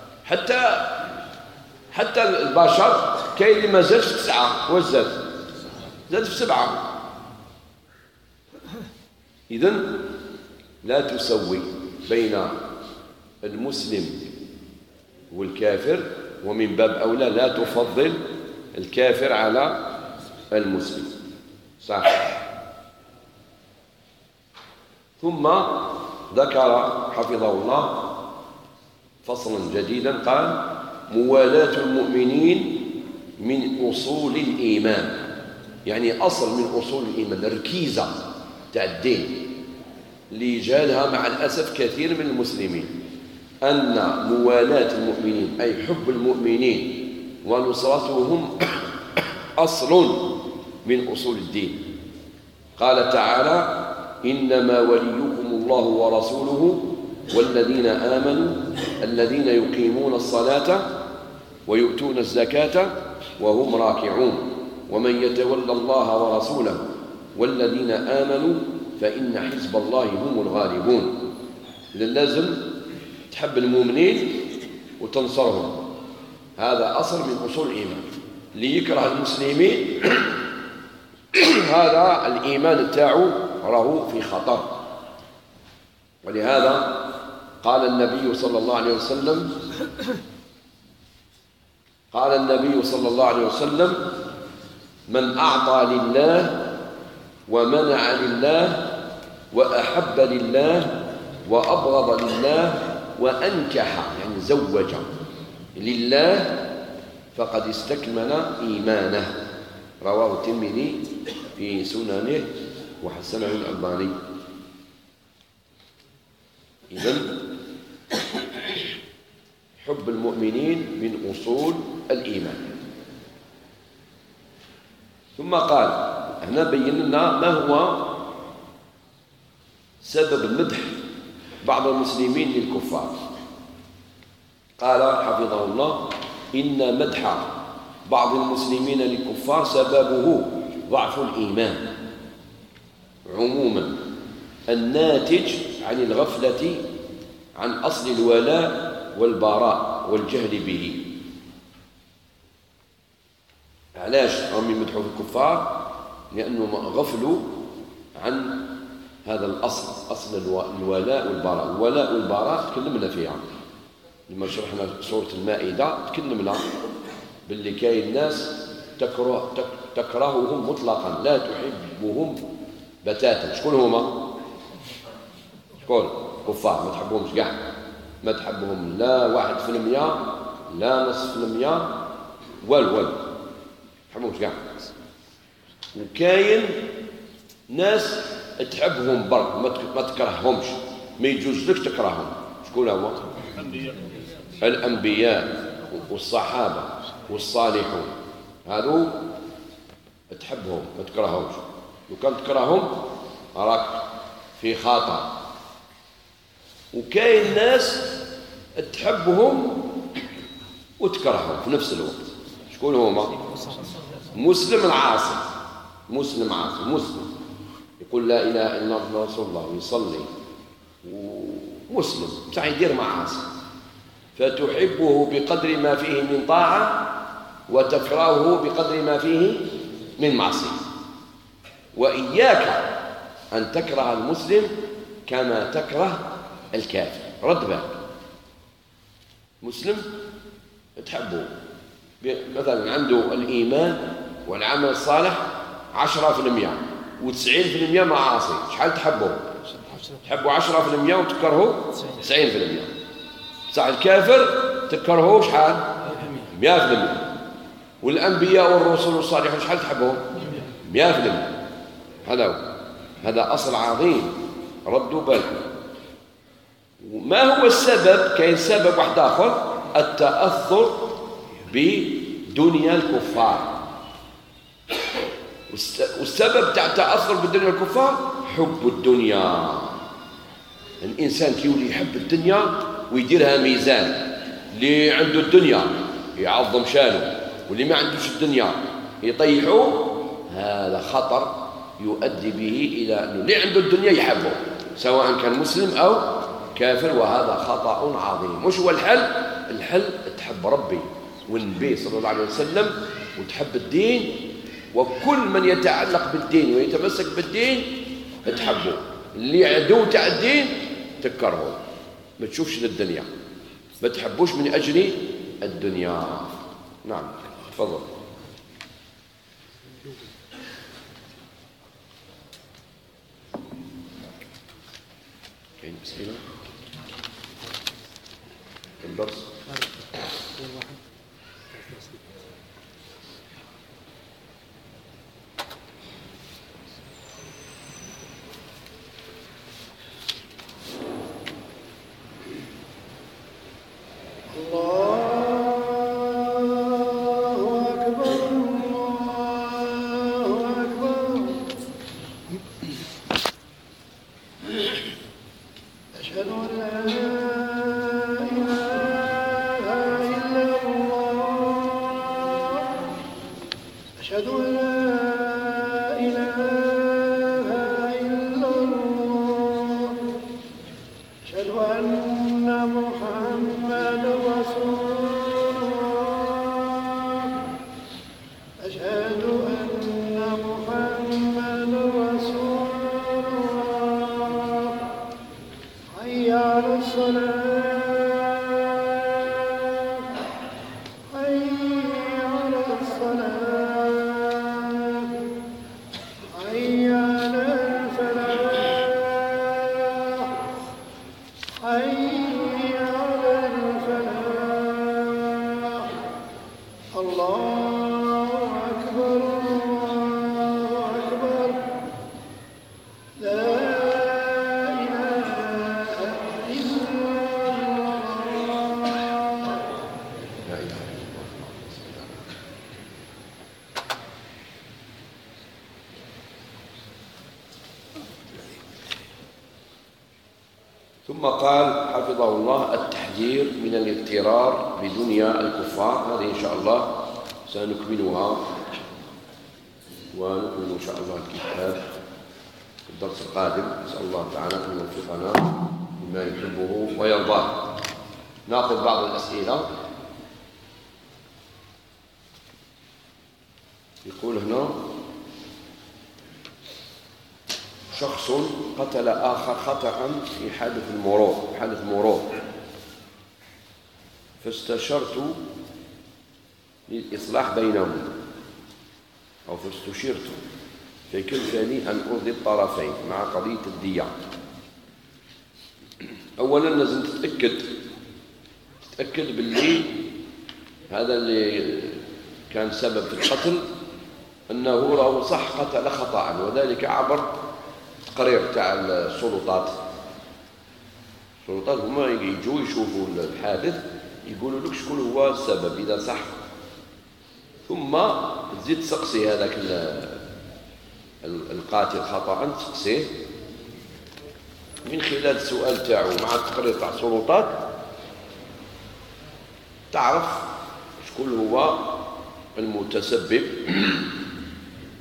حتى البشر كاين اللي ما زادش في 9 واش زاد في 7. إذن لا تسوي بين المسلم والكافر، ومن باب أولى لا تفضل الكافر على المسلم. صح. ثم ذكر حفظه الله فصلا جديدا قال موالاة المؤمنين من أصول الإيمان. يعني أصل من أصول الإيمان، الركيزة تاع الدين اللي جالها مع الأسف كثير من المسلمين، أن موالاة المؤمنين أي حب المؤمنين ونصرتهم أصل من أصول الدين. قال تعالى إنما وليكم الله ورسوله والذين آمنوا الذين يقيمون الصلاة ويؤتون الزكاة وهم راكعون ومن يتولى الله ورسوله والذين آمنوا فإن حزب الله هم الغالبون. إذن لازم تحب المؤمنين وتنصرهم، هذا أصل من أصول الإيمان. اللي يكره المسلمين هذا الإيمان تاعو راه في خطر. ولهذا قال النبي صلى الله عليه وسلم من أعطى لله ومنع لله وأحب لله وأبغض لله وأنكح يعني زوج لله فقد استكمل إيمانه. رواه الترمذي في سننه وحسنه الألباني. إذن حب المؤمنين من أصول الإيمان. ثم قال هنا بين لنا ما هو سبب مدح بعض المسلمين للكفار. قال حفظه الله إن مدح بعض المسلمين للكفار سببه ضعف الإيمان عموما الناتج عن الغفلة عن أصل الولاء والبراء والجهل به. علاش هم يمدحوا في الكفار؟ لأنهم غفلوا عن هذا الأصل، أصل الولاء والبراء. الولاء والبراء تكلمنا فيها لما شرحنا سورة المائدة، تكلمنا باللي كاين ناس تكرههم مطلقا لا تحبهم بتاتا. شكون هما؟ شكون؟ كفار ما تحبهمش كاع، ما تحبهم لا 1% لا نصف المية والو تحبهمش كاع. وكاين ناس تحبهم برك ما تكرههمش، ما يجوزلكش تكرههم. شكون هو؟ الأنبياء والصحابة والصالحون، هذو تحبهم ما تكرههمش. لو كان تكرههم راك في خطر. وكاين ناس تحبهم وتكرههم في نفس الوقت. شكون هما؟ مسلم العاصي، مسلم عاصي، مسلم يقول لا إله إلا الله رسول الله ويصلي ومسلم بصح يدير معاصي، فتحبه بقدر ما فيه من طاعة وتكرهه بقدر ما فيه من معصية. وإياك أن تكره المسلم كما تكره الكافر. رد بالك، مسلم تحبه مثلا عنده الإيمان والعمل الصالح 10% و90% معاصي، شحال تحبه؟ تحبه 10% وتكرهه 90%. بصح الكافر تكرهه شحال؟ 100%. والأنبياء والرسل والصالحين شحال تحبهم؟ 100%. هذا أصل عظيم، ردوا بالكم. ما هو السبب؟ كاين سبب واحد آخر، التأثر بدنيا الكفار. والسبب تاع التأثر بدنيا الكفار حب الدنيا. الإنسان كيولي يحب الدنيا ويديرها ميزان، اللي عنده الدنيا يعظم شانه واللي ما عندوش الدنيا يطيحوه، هذا خطر يؤدي به إلى أنه اللي عنده الدنيا يحبه سواء كان مسلم أو كافر، وهذا خطأ عظيم. وش هو الحل؟ الحل تحب ربي والنبي صلى الله عليه وسلم وتحب الدين، وكل من يتعلق بالدين ويتمسك بالدين تحبه. اللي عدو تاع الدين تكرهه، ما تشوفش للدنيا، ما تحبوش من أجل الدنيا. نعم تفضل. كاين أسئلة الدرس؟ ثم قال حفظه الله التحذير من الاغترار بدنيا الكفار. هذه إن شاء الله سنكملها، ونكمل إن شاء الله الكتاب في الدرس القادم. نسأل الله تعالى أن يوفقنا بما يحبه ويرضاه. نأخذ بعض الأسئلة. يقول هنا: شخص قتل آخر خطأ في حادث مرور، فاستشرت للإصلاح بينهم، أو فاستشرت، فكلفني أن أرضي الطرفين مع قضية الدية. أولا لازم تتأكد باللي هذا اللي كان سبب في القتل أنه راه صح قتل خطأ، وذلك عبر تقرير تاع السلطات هما يجوا يشوفوا الحادث يقولوا لك شكون هو السبب إذا صح، ثم تزيد تسقسي هذاك القاتل خطأ، تسقسيه من خلال السؤال تاعو مع التقرير تاع السلطات تعرف شكون هو المتسبب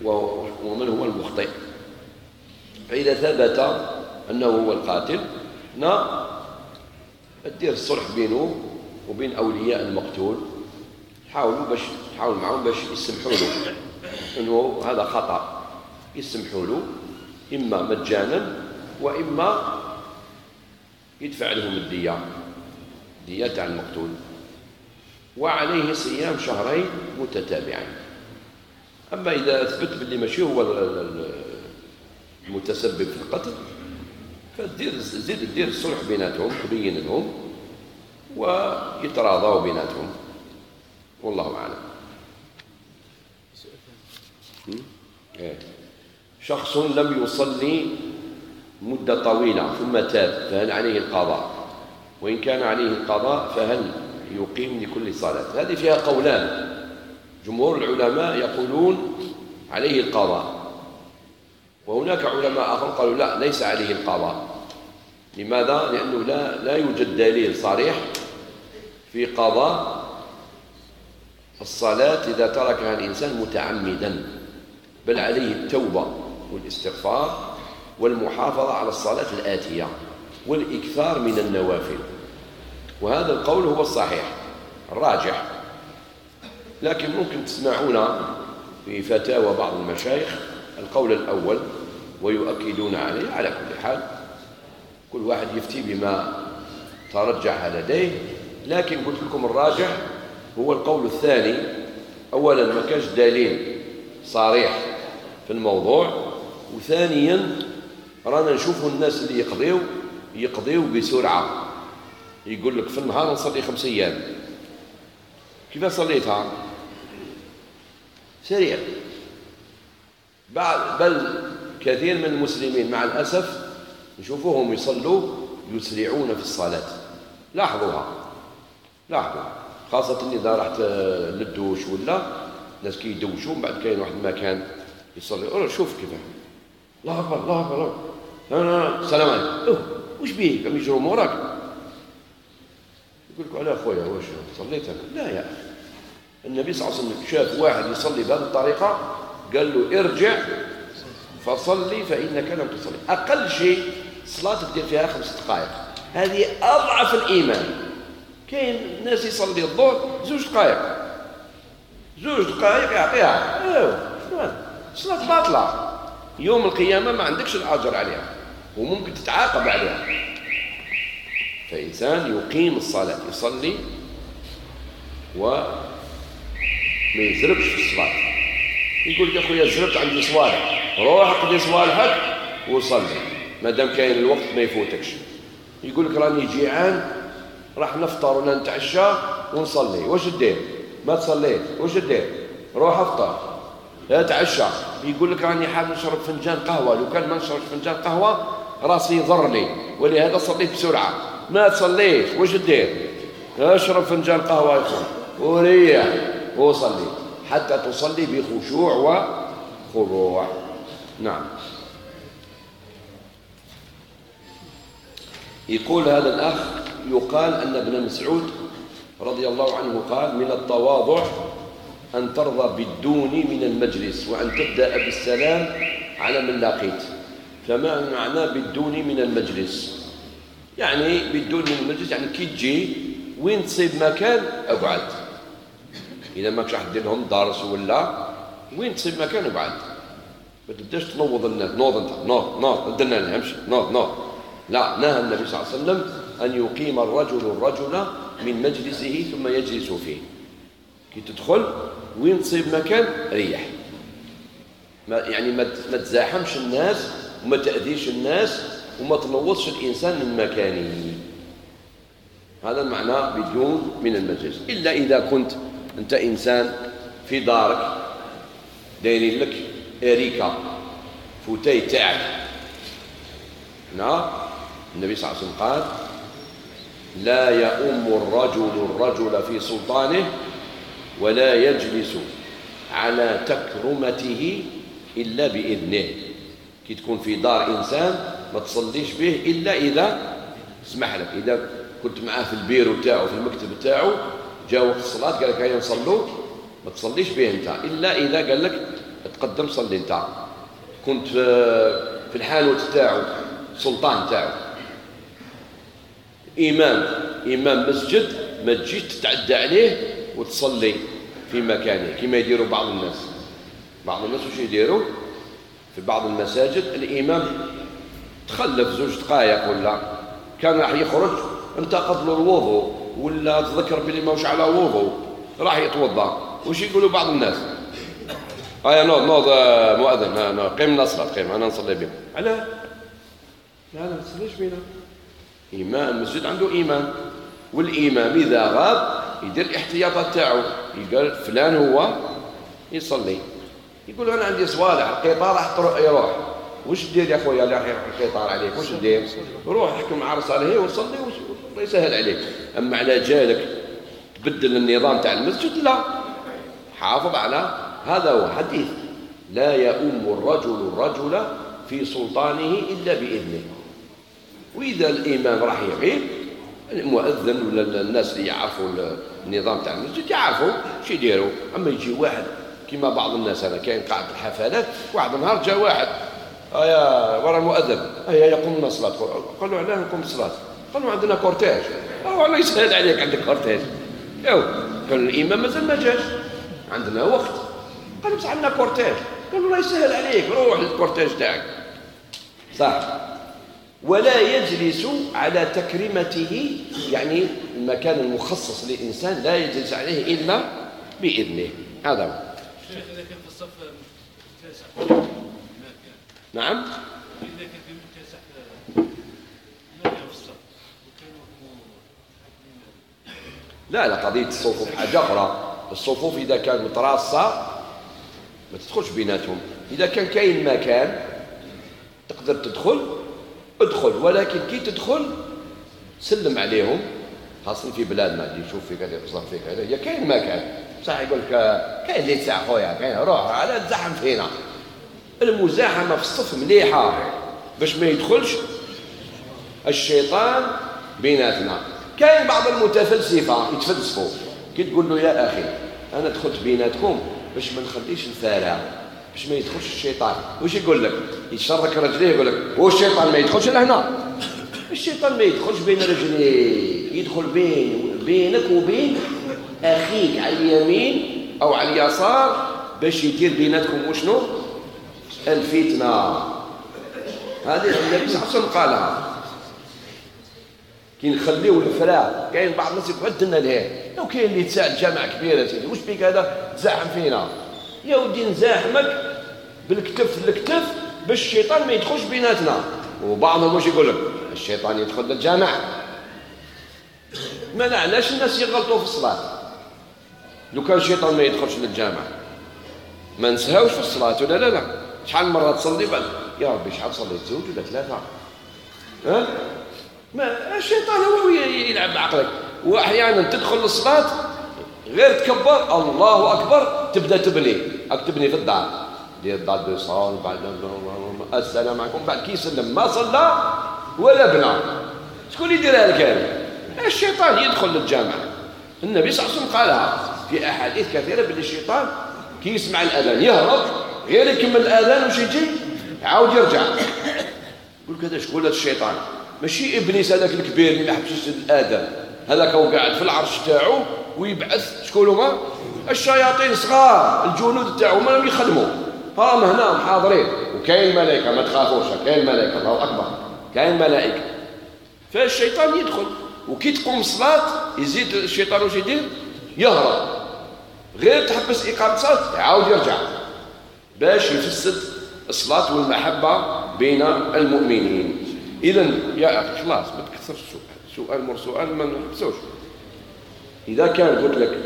ومن هو المخطئ. فإذا ثبت أنه هو القاتل هنا دير الصلح بينه وبين أولياء المقتول، حاول معهم باش يسمحوا له انه هذا خطأ، يسمحوا له اما مجانا واما يدفع لهم الدية تاع المقتول، وعليه صيام شهرين متتابعين. اما اذا اثبت باللي ماشي هو المتسبب في القتل فدير الصلح بيناتهم، تبين لهم ويتراضوا بيناتهم، والله اعلم. شخص لم يصلي مدة طويلة ثم تاب فهل عليه القضاء؟ وإن كان عليه القضاء فهل يقيم لكل صلاة؟ هذه فيها قولان. جمهور العلماء يقولون عليه القضاء، وهناك علماء آخر قالوا لا، ليس عليه القضاء. لماذا؟ لأنه لا يوجد دليل صريح في قضاء الصلاة إذا تركها الإنسان متعمدا، بل عليه التوبة والاستغفار والمحافظة على الصلاة الآتية والإكثار من النوافل، وهذا القول هو الصحيح الراجح. لكن ممكن تسمعون في فتاوى بعض المشايخ القول الأول ويؤكدون عليه. على كل حال كل واحد يفتي بما ترجح لديه، لكن قلت لكم الراجح هو القول الثاني. أولا ما كانش دليل صريح في الموضوع، وثانيا رانا نشوفوا الناس اللي يقضيوا بسرعة. يقول لك في النهار نصلي 5 أيام، كيف صليتها؟ سريع. بل كثير من المسلمين مع الأسف نشوفوهم يسرعون في الصلاة. لاحظوا خاصة إذا رحت للدوش ولا ناس كي يدوشوا، بعد كاين واحد المكان يصلي، شوف كيف الله أكبر الله أكبر، لا السلام عليكم، وش بيك عم يجروا موراك؟ يقول لك على خويا واش صليت أنا؟ لا يا أخي، النبي صلى الله عليه وسلم شاف واحد يصلي بهذه الطريقة قال له ارجع فصلي فإنك لم تصلي. أقل شيء صلاة تدير فيها 5 دقائق، هذه أضعف الإيمان. كاين ناس يصلي الظهر 2 دقائق، 2 دقائق يعطيها، صلاة باطلة، يوم القيامة ما عندكش الأجر عليها وممكن تتعاقب عليها. فإنسان يقيم الصلاة، يصلي وما يزربش في الصلاة. يقول لك يا أخويا زربت عندي صوالح، روح اقضي صوالحك وصلي ما دام كاين الوقت ما يفوتكش. يقول لك راني جيعان راح نفطر ولا نتعشى ونصلي، واش دير؟ ما تصليت، واش دير؟ روح افطر لا تعشى. يقول لك راني حاب نشرب فنجان قهوة، لو كان ما نشرب فنجان قهوة راسي يضر لي ولهذا صليت بسرعة. ما تصليت، واش دير؟ اشرب فنجان قهوة يا اخوان وريح وصلي حتى تصلي بخشوع وخضوع. نعم. يقول هذا الأخ يقال أن ابن مسعود رضي الله عنه قال من التواضع أن ترضى بالدون من المجلس وأن تبدأ بالسلام على من لقيت. فما معنى بالدون من المجلس؟ يعني بالدون من المجلس يعني كي تجي وين تصيب مكان اقعد، إذا ماكش راح دير لهم درس ولا وين تصيب مكان اقعد، ما تبداش تنوض الناس، نوض انت، نوض درنا لنا امشي، نوض. لا، نهى النبي صلى الله عليه وسلم أن يقيم الرجل من مجلسه ثم يجلس فيه. كي تدخل وين تصيب مكان ريح، يعني ما تزاحمش الناس وما تأذيش الناس وما تنوضش الإنسان من مكانه. هذا المعنى بدون من المجلس. إلا إذا كنت أنت إنسان في دارك دايرين لك أريكة فوتاي تاعك. نعم، النبي صلى الله عليه وسلم قال لا يؤم الرجل في سلطانه ولا يجلس على تكرمته إلا بإذنه. كي تكون في دار إنسان ما تصليش به إلا إذا سمح لك. إذا كنت معاه في البيرو تاعو في المكتب تاعو جاء وقت الصلاة قال لك هيا نصلوا، ما تصليش به أنت إلا إذا قال لك تقدم صلي أنت. كنت في الحانوت تاعو سلطان تاعو إمام مسجد ما تجيش تتعدى عليه وتصلي في مكانه كما يديروا بعض الناس وش يديروا في بعض المساجد. الإمام تخلف 2 دقائق ولا كان راح يخرج انتقض له الوضوء ولا تذكر بلي ماهوش على وضوء راح يتوضا. وش يقولوا بعض الناس؟ نوض مؤذن قيم نصلي قيم أنا نصلي بهم. لا ما تصليش بينا. إمام مسجد عنده إمام، والإمام إذا غاب يدير الاحتياطات تاعو، يقول فلان هو يصلي، يقول أنا عندي صوالح القطار راح يروح. وش دير يا خويا اللي راح يروح القطار عليك؟ وش دير؟ روح احكم مع رساله وصلي والله يسهل عليك. أما على جالك تبدل النظام تاع المسجد لا، حافظ على هذا. هو حديث لا يؤم الرجل في سلطانه إلا بإذنه. وإذا الإمام راح يغيب المؤذن ولا الناس اللي يعرفوا النظام تاع المسجد يعرفوا شو يديروا. أما يجي واحد كما بعض الناس، أنا كاين قاعد الحفلات واحد النهار جاء واحد ورا المؤذن يقوم من الصلاة. قال له علاه نقوم الصلاة؟ قال له عندنا كورتاج. والله يسهل عليك عندك كورتاج. قال الإمام مازال ما جاش عندنا وقت. قال له بس عندنا كورتاج. قال له الله يسهل عليك روح للكورتاج تاعك. صح. ولا يجلس على تكريمته، يعني المكان المخصص للإنسان لا يجلس عليه إلا بإذنه. هذا هو. شيخ إذا كان في الصف متسع نعم. إذا كان في متسع ما في الصف لا قضية الصفوف حاجة أخرى. الصفوف إذا كان متراصة ما تدخلش بيناتهم. إذا كان كاين مكان تقدر ادخل، ولكن كي تدخل سلم عليهم، خاصة في بلادنا اللي يشوف فيك هذا يقصر فيك هذا كاين مكان صح يقول لك كاين اللي تسع خويا كاين روح على تزحم فينا. المزاحمة في الصف مليحة باش ما يدخلش الشيطان بيناتنا. كاين بعض المتفلسفة يتفلسفوا كي تقول له يا أخي أنا دخلت بيناتكم باش ما نخليش الفراغ باش ما يدخلش الشيطان. وش يقول لك؟ يشرك رجليه يقول لك هو الشيطان ما يدخلش لهنا. الشيطان ما يدخلش بين رجليك، يدخل بينك وبين أخيك على اليمين أو على اليسار باش يدير بيناتكم وشنو؟ الفتنة. هذه النبي صلى الله عليه وسلم قالها. كي نخليو الفراغ كاين بعض الناس يقعد لنا لهيه لو كاين اللي تساعد جامعة كبيرة سيدي وش بيك هذا تزاحم فينا؟ يا ودي نزاحمك بالكتف لكتف باش الشيطان ما يدخلش بيناتنا. وبعضهم واش يقول لك؟ الشيطان يدخل للجامعة. ما علاش الناس يغلطوا في الصلاة؟ لو كان الشيطان ما يدخلش للجامعة ما نسهاوش في الصلاة ولا لا؟ شحال مرة تصلي بعد يا ربي شحال صليت 2 ولا 3 ما الشيطان هو يلعب بعقلك. واحيانا تدخل للصلاة غير تكبر الله اكبر تبدا تبني في الدار دير الدار بيصال بعد السلام عليكم بعد كي يسلم ما صلى ولا بنى. شكون يديرها لك هذه؟ الشيطان يدخل للجامعة. النبي صلى الله عليه وسلم قالها في احاديث كثيرة بان الشيطان كي يسمع الاذان يهرب غير يكمل الاذان وش يجي عاود يرجع. يقول كذا شكون هذا الشيطان؟ ماشي ابليس هذاك الكبير اللي ما يحبش الاذان، هذاك هو قاعد في العرش تاعو ويبعث شكون هما؟ الشياطين صغار الجنود تاعو ما لم يخدموا هم هنا حاضرين. وكاين ملائكه ما تخافوش كاين ملائكه الله اكبر كاين ملائكه. فالشيطان يدخل وكي تقوم الصلاه يزيد الشيطان واش يدير؟ يهرب غير تحبس اقامه الصلاه يعاود يرجع باش يفسد الصلاه والمحبه بين المؤمنين. اذا يا اخي خلاص ما تكثرش سؤال مر سؤال ما نحبسوش. اذا كان قلت لك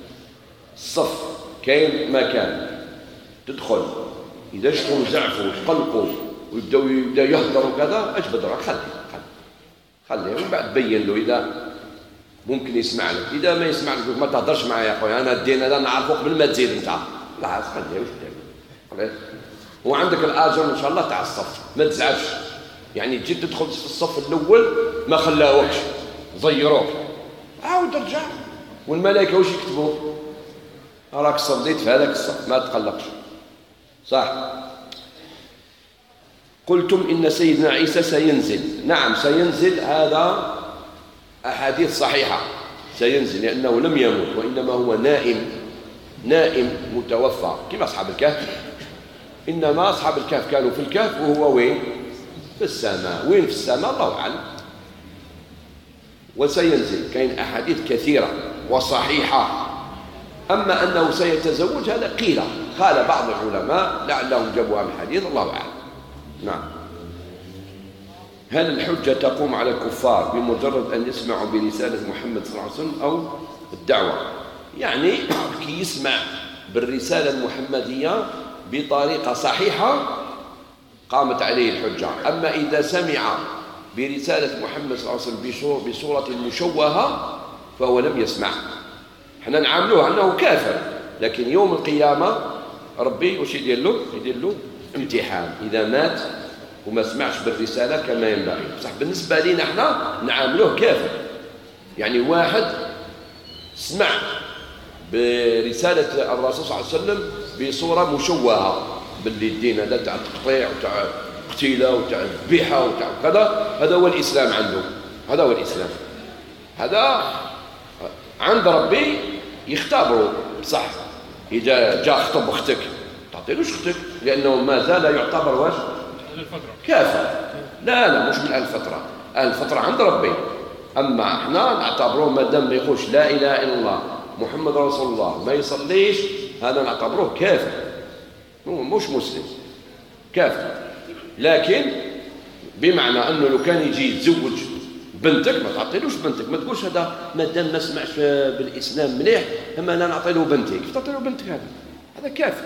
الصف كاين مكان تدخل اذا شكون زعفوا وتقلقوا ويبدا يهضروا كذا اش بدرك خليه ومن بعد بين له اذا ممكن يسمع لك. اذا ما يسمع لك ما تهضرش معايا يا خويا انا الدين هذا نعرفه قبل ما تزيد انت لا خليه واش دير وعندك الاجر ان شاء الله تاع الصف ما تزعفش. يعني تجي تدخل في الصف الاول ما خلاوكش زيروك عاود رجع والملائكه واش يكتبوا؟ راك صليت في هذاك الصف ما تقلقش صح. قلتم ان سيدنا عيسى سينزل. نعم سينزل. هذا أحاديث صحيحة سينزل لأنه لم يمت وإنما هو نائم متوفى كما أصحاب الكهف. إنما أصحاب الكهف كانوا في الكهف وهو وين؟ في السماء. وين في السماء الله أعلم. وسينزل. كاين أحاديث كثيرة وصحيحة. أما أنه سيتزوج هذا قيل، قال بعض العلماء لعلهم جابوها من حديث الله أعلم. نعم. هل الحجة تقوم على الكفار بمجرد أن يسمعوا برسالة محمد صلى الله عليه وسلم أو الدعوة؟ يعني كي يسمع بالرسالة المحمدية بطريقة صحيحة قامت عليه الحجة. أما إذا سمع برسالة محمد صلى الله عليه وسلم بصورة مشوهة فهو لم يسمع. احنا نعاملوه أنه كافر، لكن يوم القيامة ربي وش يدير له؟ يدير له امتحان إذا مات وما سمعش بالرسالة كما ينبغي. بصح بالنسبة لنا احنا نعاملوه كافر. يعني واحد سمع برسالة الرسول صلى الله عليه وسلم بصورة مشوهة باللي الدين هذا تاع التقطيع وتاع قتيلة وتاع الذبيحة وتاع كذا، هذا هو الإسلام عنده. هذا هو الإسلام. هذا عند ربي يختبره. بصح إذا جاء خطب أختك تعطيلوش أختك لأنه ما زال يعتبر واش؟ كافر. لا مش من أهل الفترة. أهل الفترة عند ربي. أما احنا نعتبروه ما دام ما يقولش لا إله إلا الله محمد رسول الله ما يصليش، هذا نعتبروه كافر مش مسلم، كافر. لكن بمعنى أنه لو كان يجي يتزوج بنتك ما تعطيلوش بنتك، ما تقولش هذا ما دام ما سمعش بالإسلام مليح أما أنا نعطيله بنتي. كيف تعطيله بنتك؟ هذا كافر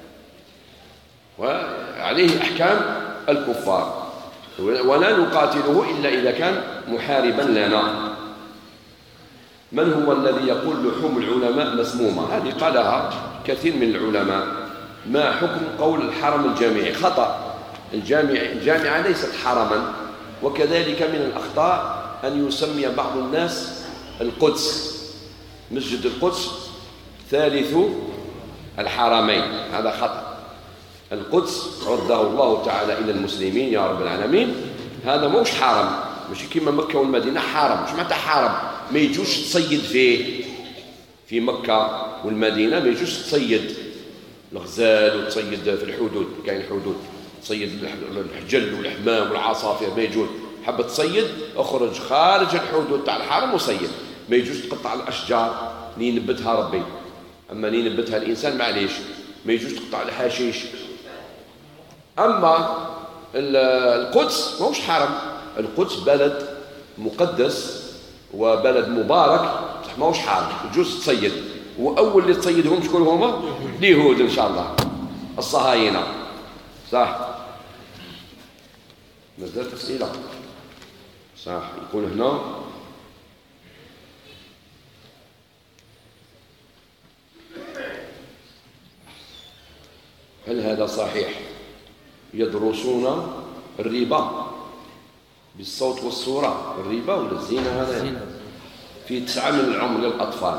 وعليه أحكام الكفار. ولا نقاتله إلا إذا كان محاربا لنا. من هو الذي يقول لحوم العلماء مسمومة؟ هذه قالها كثير من العلماء. ما حكم قول الحرم الجامعي؟ خطأ. الجامعة ليست حرما. وكذلك من الأخطاء أن يسمي بعض الناس القدس مسجد القدس ثالث الحرمين، هذا خطأ. القدس رده الله تعالى إلى المسلمين يا رب العالمين. هذا موش حرم، مش كما مكة والمدينة حرم. مش معناتها حرم ما يجوش تصيد فيه. في مكة والمدينة ما يجوش تصيد الغزال وتصيد في الحدود. كاين حدود تصيد الحجل والحمام والعصافير ما يجوز. حب تصيد اخرج خارج الحدود تاع الحرم وصيد. ما يجوز تقطع الأشجار اللي ينبتها ربي. أما اللي ينبتها الإنسان معليش. ما يجوز تقطع الحشيش. أما القدس موش حرم. القدس بلد مقدس وبلد مبارك، صح موش حرم يجوز تصيد. وأول اللي تصيدهم شكون هما؟ اليهود إن شاء الله، الصهاينة، صح. مازال تفصيلة صح. يكون هنا هل هذا صحيح؟ يدرسون الربا بالصوت والصورة. الربا ولا الزينة؟ هذا في 9 من العمر للأطفال.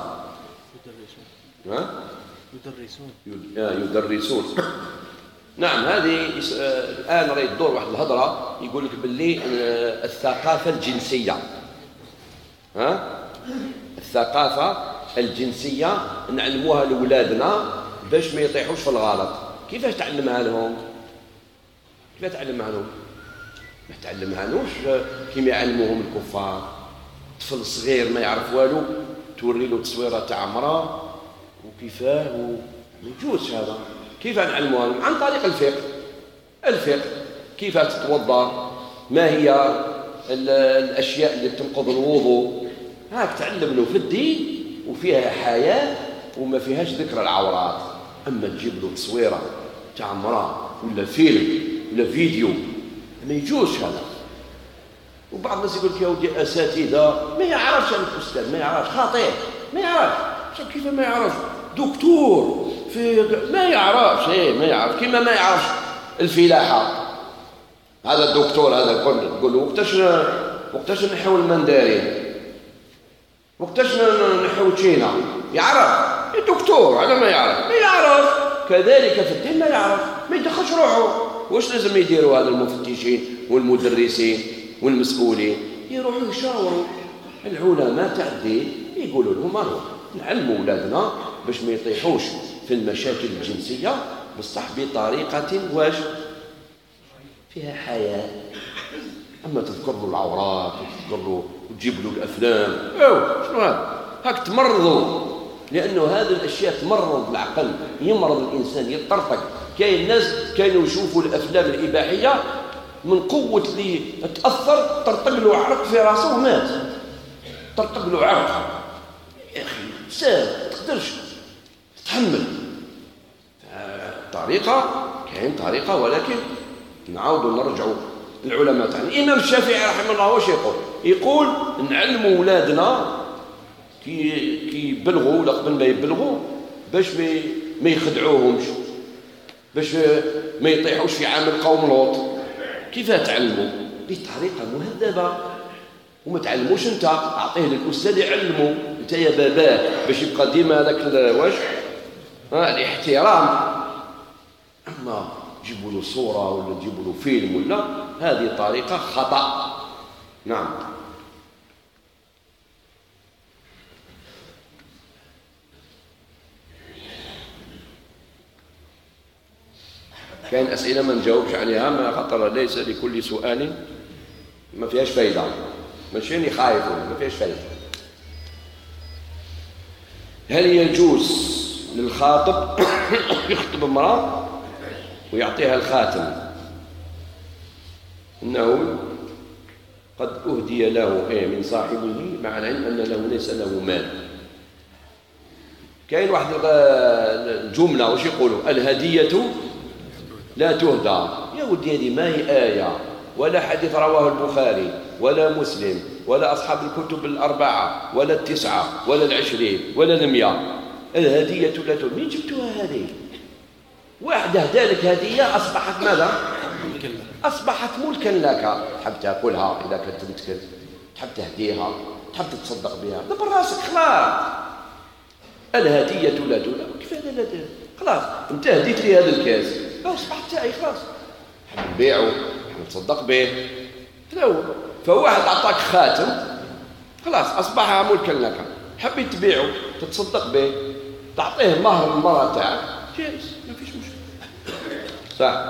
يدرسون. نعم. هذه الآن راه يدور واحد الهضرة يقول لك باللي الثقافة الجنسية، الثقافة الجنسية نعلموها لأولادنا باش ما يطيحوش في الغلط. كيفاش تعلمها لهم؟ كيف تعلمها لهم؟ ما تعلمهالوش كيما يعلموهم الكفار. طفل صغير ما يعرف والو توري له تصويره تاع امراه وكيفاه ما يجوزش هذا. كيف نعلموها لهم؟ عن طريق الفقه. كيف تتوضا، ما هي الاشياء اللي تنقض الوضوء. هاك تعلم له في الدين وفيها حياه وما فيهاش ذكر العورات. اما تجيب له تصويره تاع امراه ولا فيلم ولا فيديو ما يجوز هذا. وبعض الناس يقول لك يا ودي اساتذه ما يعرفش الاستاذ، ما يعرفش خطير، ما يعرفش. كيف ما يعرفش؟ دكتور في ما يعرفش. ما يعرف كيما ما يعرفش الفلاحه. هذا الدكتور هذا تقول وقتاش نحو المندارين، وقتاش نحو تشينا، يعرف الدكتور على ما يعرف. كذلك في الدين ما يعرف، ما يدخلش روحه. واش لازم يديروا هذا المفتشين والمدرسين والمسؤولين؟ يروحوا يشاوروا العلماء تاع الدين يقولوا لهم أروح نعلموا أولادنا باش ما يطيحوش في المشاكل الجنسية، بصح بطريقة واش فيها حياة. أما تذكر له العورات وتذكر له وتجيب له الأفلام، شنو هذا؟ هاك تمرضوا، لأنه هذه الأشياء تمرض العقل، يمرض الإنسان، يطرطق. كاين ناس كانوا يشوفوا الأفلام الإباحية من قوة اللي تأثر طرطق له عرق في راسه ومات، طرطق له عرق. يا أخي سهل تقدرش تتحمل. طريقة كاين طريقة، ولكن نعاودوا نرجعوا العلماء تاعنا. الإمام الشافعي رحمه الله واش يقول نعلموا أولادنا كي يبلغوا ولا قبل ما يبلغوا باش ما يخدعوهمش، باش ما يطيحوش في عمل قوم لوط. كيف تعلموا؟ بطريقة مهذبة، وما تعلموش انت، اعطيه للاستاذ يعلمه انت يا باباه، باش يبقى ديما هذاك واش الاحترام. اما جيبوا له صوره ولا جيبوا له فيلم ولا، هذه طريقه خطا. نعم. كاين اسئله ما نجاوبش عليها، ما خطر ليس لكل سؤال ما فيهاش فايده، ماشي اني خايف ما فيهاش فايده. هل يجوز للخاطب يخطب امراه ويعطيها الخاتم انه قد اهدي له من صاحبه، مع العلم ان له ليس له مال؟ كاين واحد الجمله واش يقولوا؟ الهديه لا تهدى. يا ودي هذه ما هي آية ولا حديث رواه البخاري ولا مسلم ولا أصحاب الكتب الأربعة ولا التسعة ولا العشرين ولا المئة. الهدية لا تهدى. مين جبتوها هذه؟ واحد أهدى لك هدية أصبحت ماذا؟ أصبحت ملكا لك. تحب تأكلها إذا كنت مسكين، تحب تهديها، تحب تتصدق بها، دبر راسك خلاص. الهدية لا تهدى. كيف هذا لا تهدى؟ خلاص انت هديت لي هذا الكاس أصبح تاعي خلاص، حب نبيعه، حب نتصدق به. فواحد أعطاك خاتم خلاص أصبح ملكا لك، حبيت تبيعه تتصدق به تعطيه مهر المرأة تاعك جائز، ما فيش مشكلة. صح.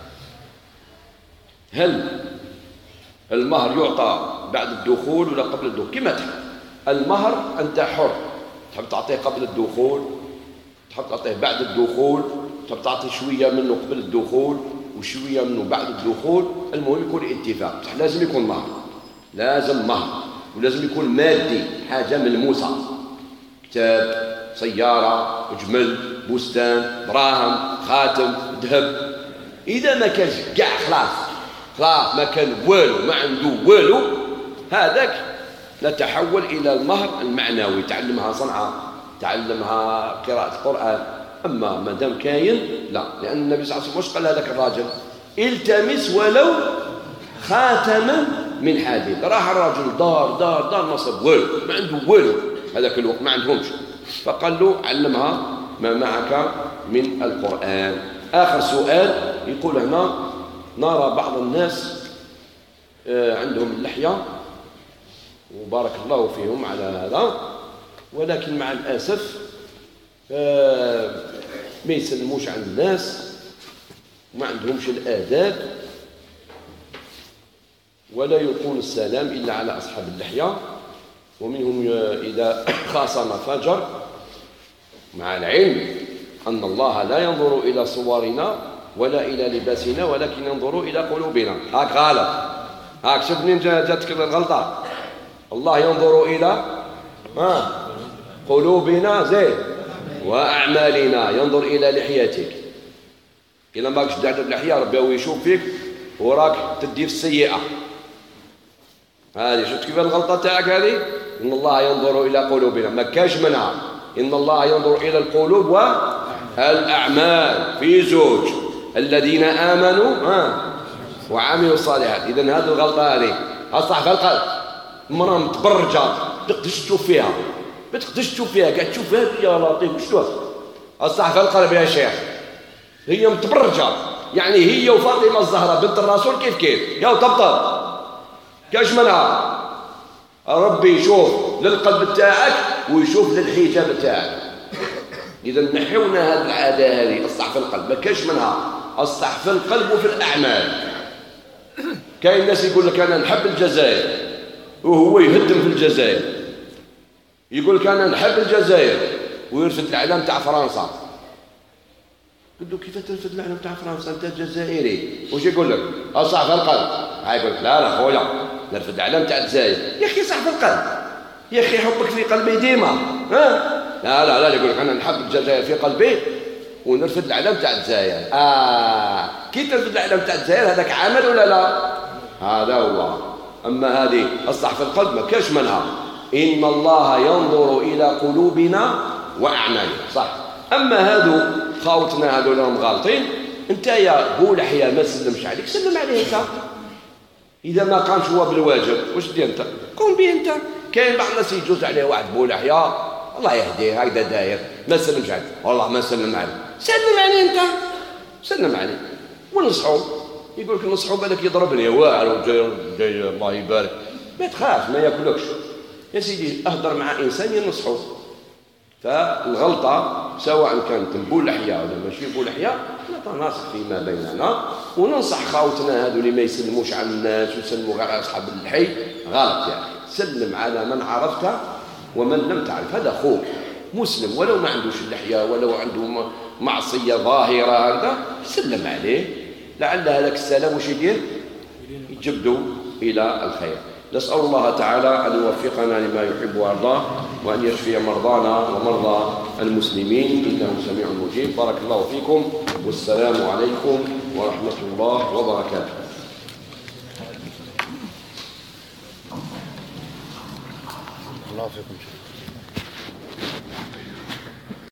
هل المهر يعطى بعد الدخول ولا قبل الدخول؟ كما تحب. المهر أنت حر، تحب تعطيه قبل الدخول، تحب تعطيه بعد الدخول، تحب تعطي شوية منه قبل الدخول وشوية منه بعد الدخول. المهم يكون اتفاق. لازم يكون مهر، لازم مهر، ولازم يكون مادي، حاجة ملموسة، كتاب، سيارة، جمل، بستان، دراهم، خاتم، ذهب. إذا ما كانش كاع خلاص ما كان والو، ما عنده والو، هذاك نتحول إلى المهر المعنوي، تعلمها صنعة، تعلمها قراءة القرآن. أما ما دام كاين لا، لأن النبي صلى الله عليه وسلم قال هذاك الراجل التمس ولو خاتما من حديد. راح الرجل دار نصب والو، ما عنده والو هذاك الوقت، ما عندهمش. فقال له علمها ما معك من القرآن. آخر سؤال يقول هنا: نرى بعض الناس عندهم اللحية وبارك الله فيهم على هذا، ولكن مع الأسف ما يسلموش على الناس وما عندهمش الآداب، ولا يلقون السلام إلا على أصحاب اللحية، ومنهم إذا خاصم فجر، مع العلم أن الله لا ينظر إلى صورنا ولا إلى لباسنا ولكن ينظر إلى قلوبنا. هاك غلط، هاك شوف منين جاتك الغلطة. الله ينظر إلى قلوبنا زين وأعمالنا، ينظر إلى لحيتك. إلا ماكش داير اللحية ربي هو يشوف فيك وراك تدير السيئة. هذه شفت كيف الغلطة تاعك هذه؟ إن الله ينظر إلى قلوبنا، ما كاش منها. إن الله ينظر إلى القلوب والأعمال في زوج الذين آمنوا وعملوا الصالحات. إذن هذه الغلطة هذه أصح في القلب. المرأة متبرجة تقدرش تشوف فيها، ما تقدرش تشوف فيها، قاعد تشوف هذه يا لطيف وشو أصح في القلب يا شيخ. هي متبرجة، يعني هي وفاطمة الزهراء بنت الرسول كيف يا وطبطب كاش منها. ربي يشوف للقلب بتاعك ويشوف للحجاب بتاعك. إذا نحونا هذه العادة هذه الصح في القلب، ما كاش منها الصح في القلب وفي الأعمال. كاين ناس يقول لك أنا نحب الجزائر وهو يهدم في الجزائر، يقول لك أنا نحب الجزائر ويرفد الإعلام تاع فرنسا. قلت له كيف ترفد الإعلام تاع فرنسا أنت جزائري؟ وش يقول لك؟ الصح في القلب. يقول لك لا خويا نرفد الإعلام تاع الجزائر. يا أخي صح في القلب، يا أخي حبك في قلبي ديما. لا يقول لك أنا نحب الجزائر في قلبي ونرفد الإعلام تاع الجزائر. كي ترفد الإعلام تاع الجزائر هذاك عمل ولا لا؟ هذا هو. أما هذه الصح في القلب ما كاش منها. إن الله ينظر إلى قلوبنا وأعمالنا، صح. أما هادو خاوتنا هادو لهم غالطين، أنت يا بولحيا ما سلمش عليك سلم عليه أنت. إذا ما قامش هو بالواجب واش دير أنت؟ قوم به أنت. كاين بعض الناس يجوز عليه واحد بولحيا الله يهديه هكذا داير ما سلمش عليه، والله ما سلم عليه، سلم عليه أنت، سلم عليه ونصحو. يقول لك نصحو بالك يضربني واعر جاي الله يبارك. ما تخاف ما ياكلكش يا سيدي، اهدر مع انسان ينصحو. فالغلطه سواء كانت بولحيه ولا ماشي بولحيه نتناصح فيما بيننا وننصح خاوتنا هذو اللي ما يسلموش على الناس ويسلموا غير على اصحاب الحي. غلط يا اخي، سلم على من عرفت ومن لم تعرف. هذا اخوك مسلم ولو ما عندوش اللحيه ولو عنده معصيه ظاهره، هذا سلم عليه لعل هذاك السلام وش يدير يجبدوا الى الخير. نسأل الله تعالى أن يوفقنا لما يحب ويرضاه وأن يشفي مرضانا ومرضى المسلمين إنه سميع مجيب. بارك الله فيكم والسلام عليكم ورحمة الله وبركاته. الله فيكم.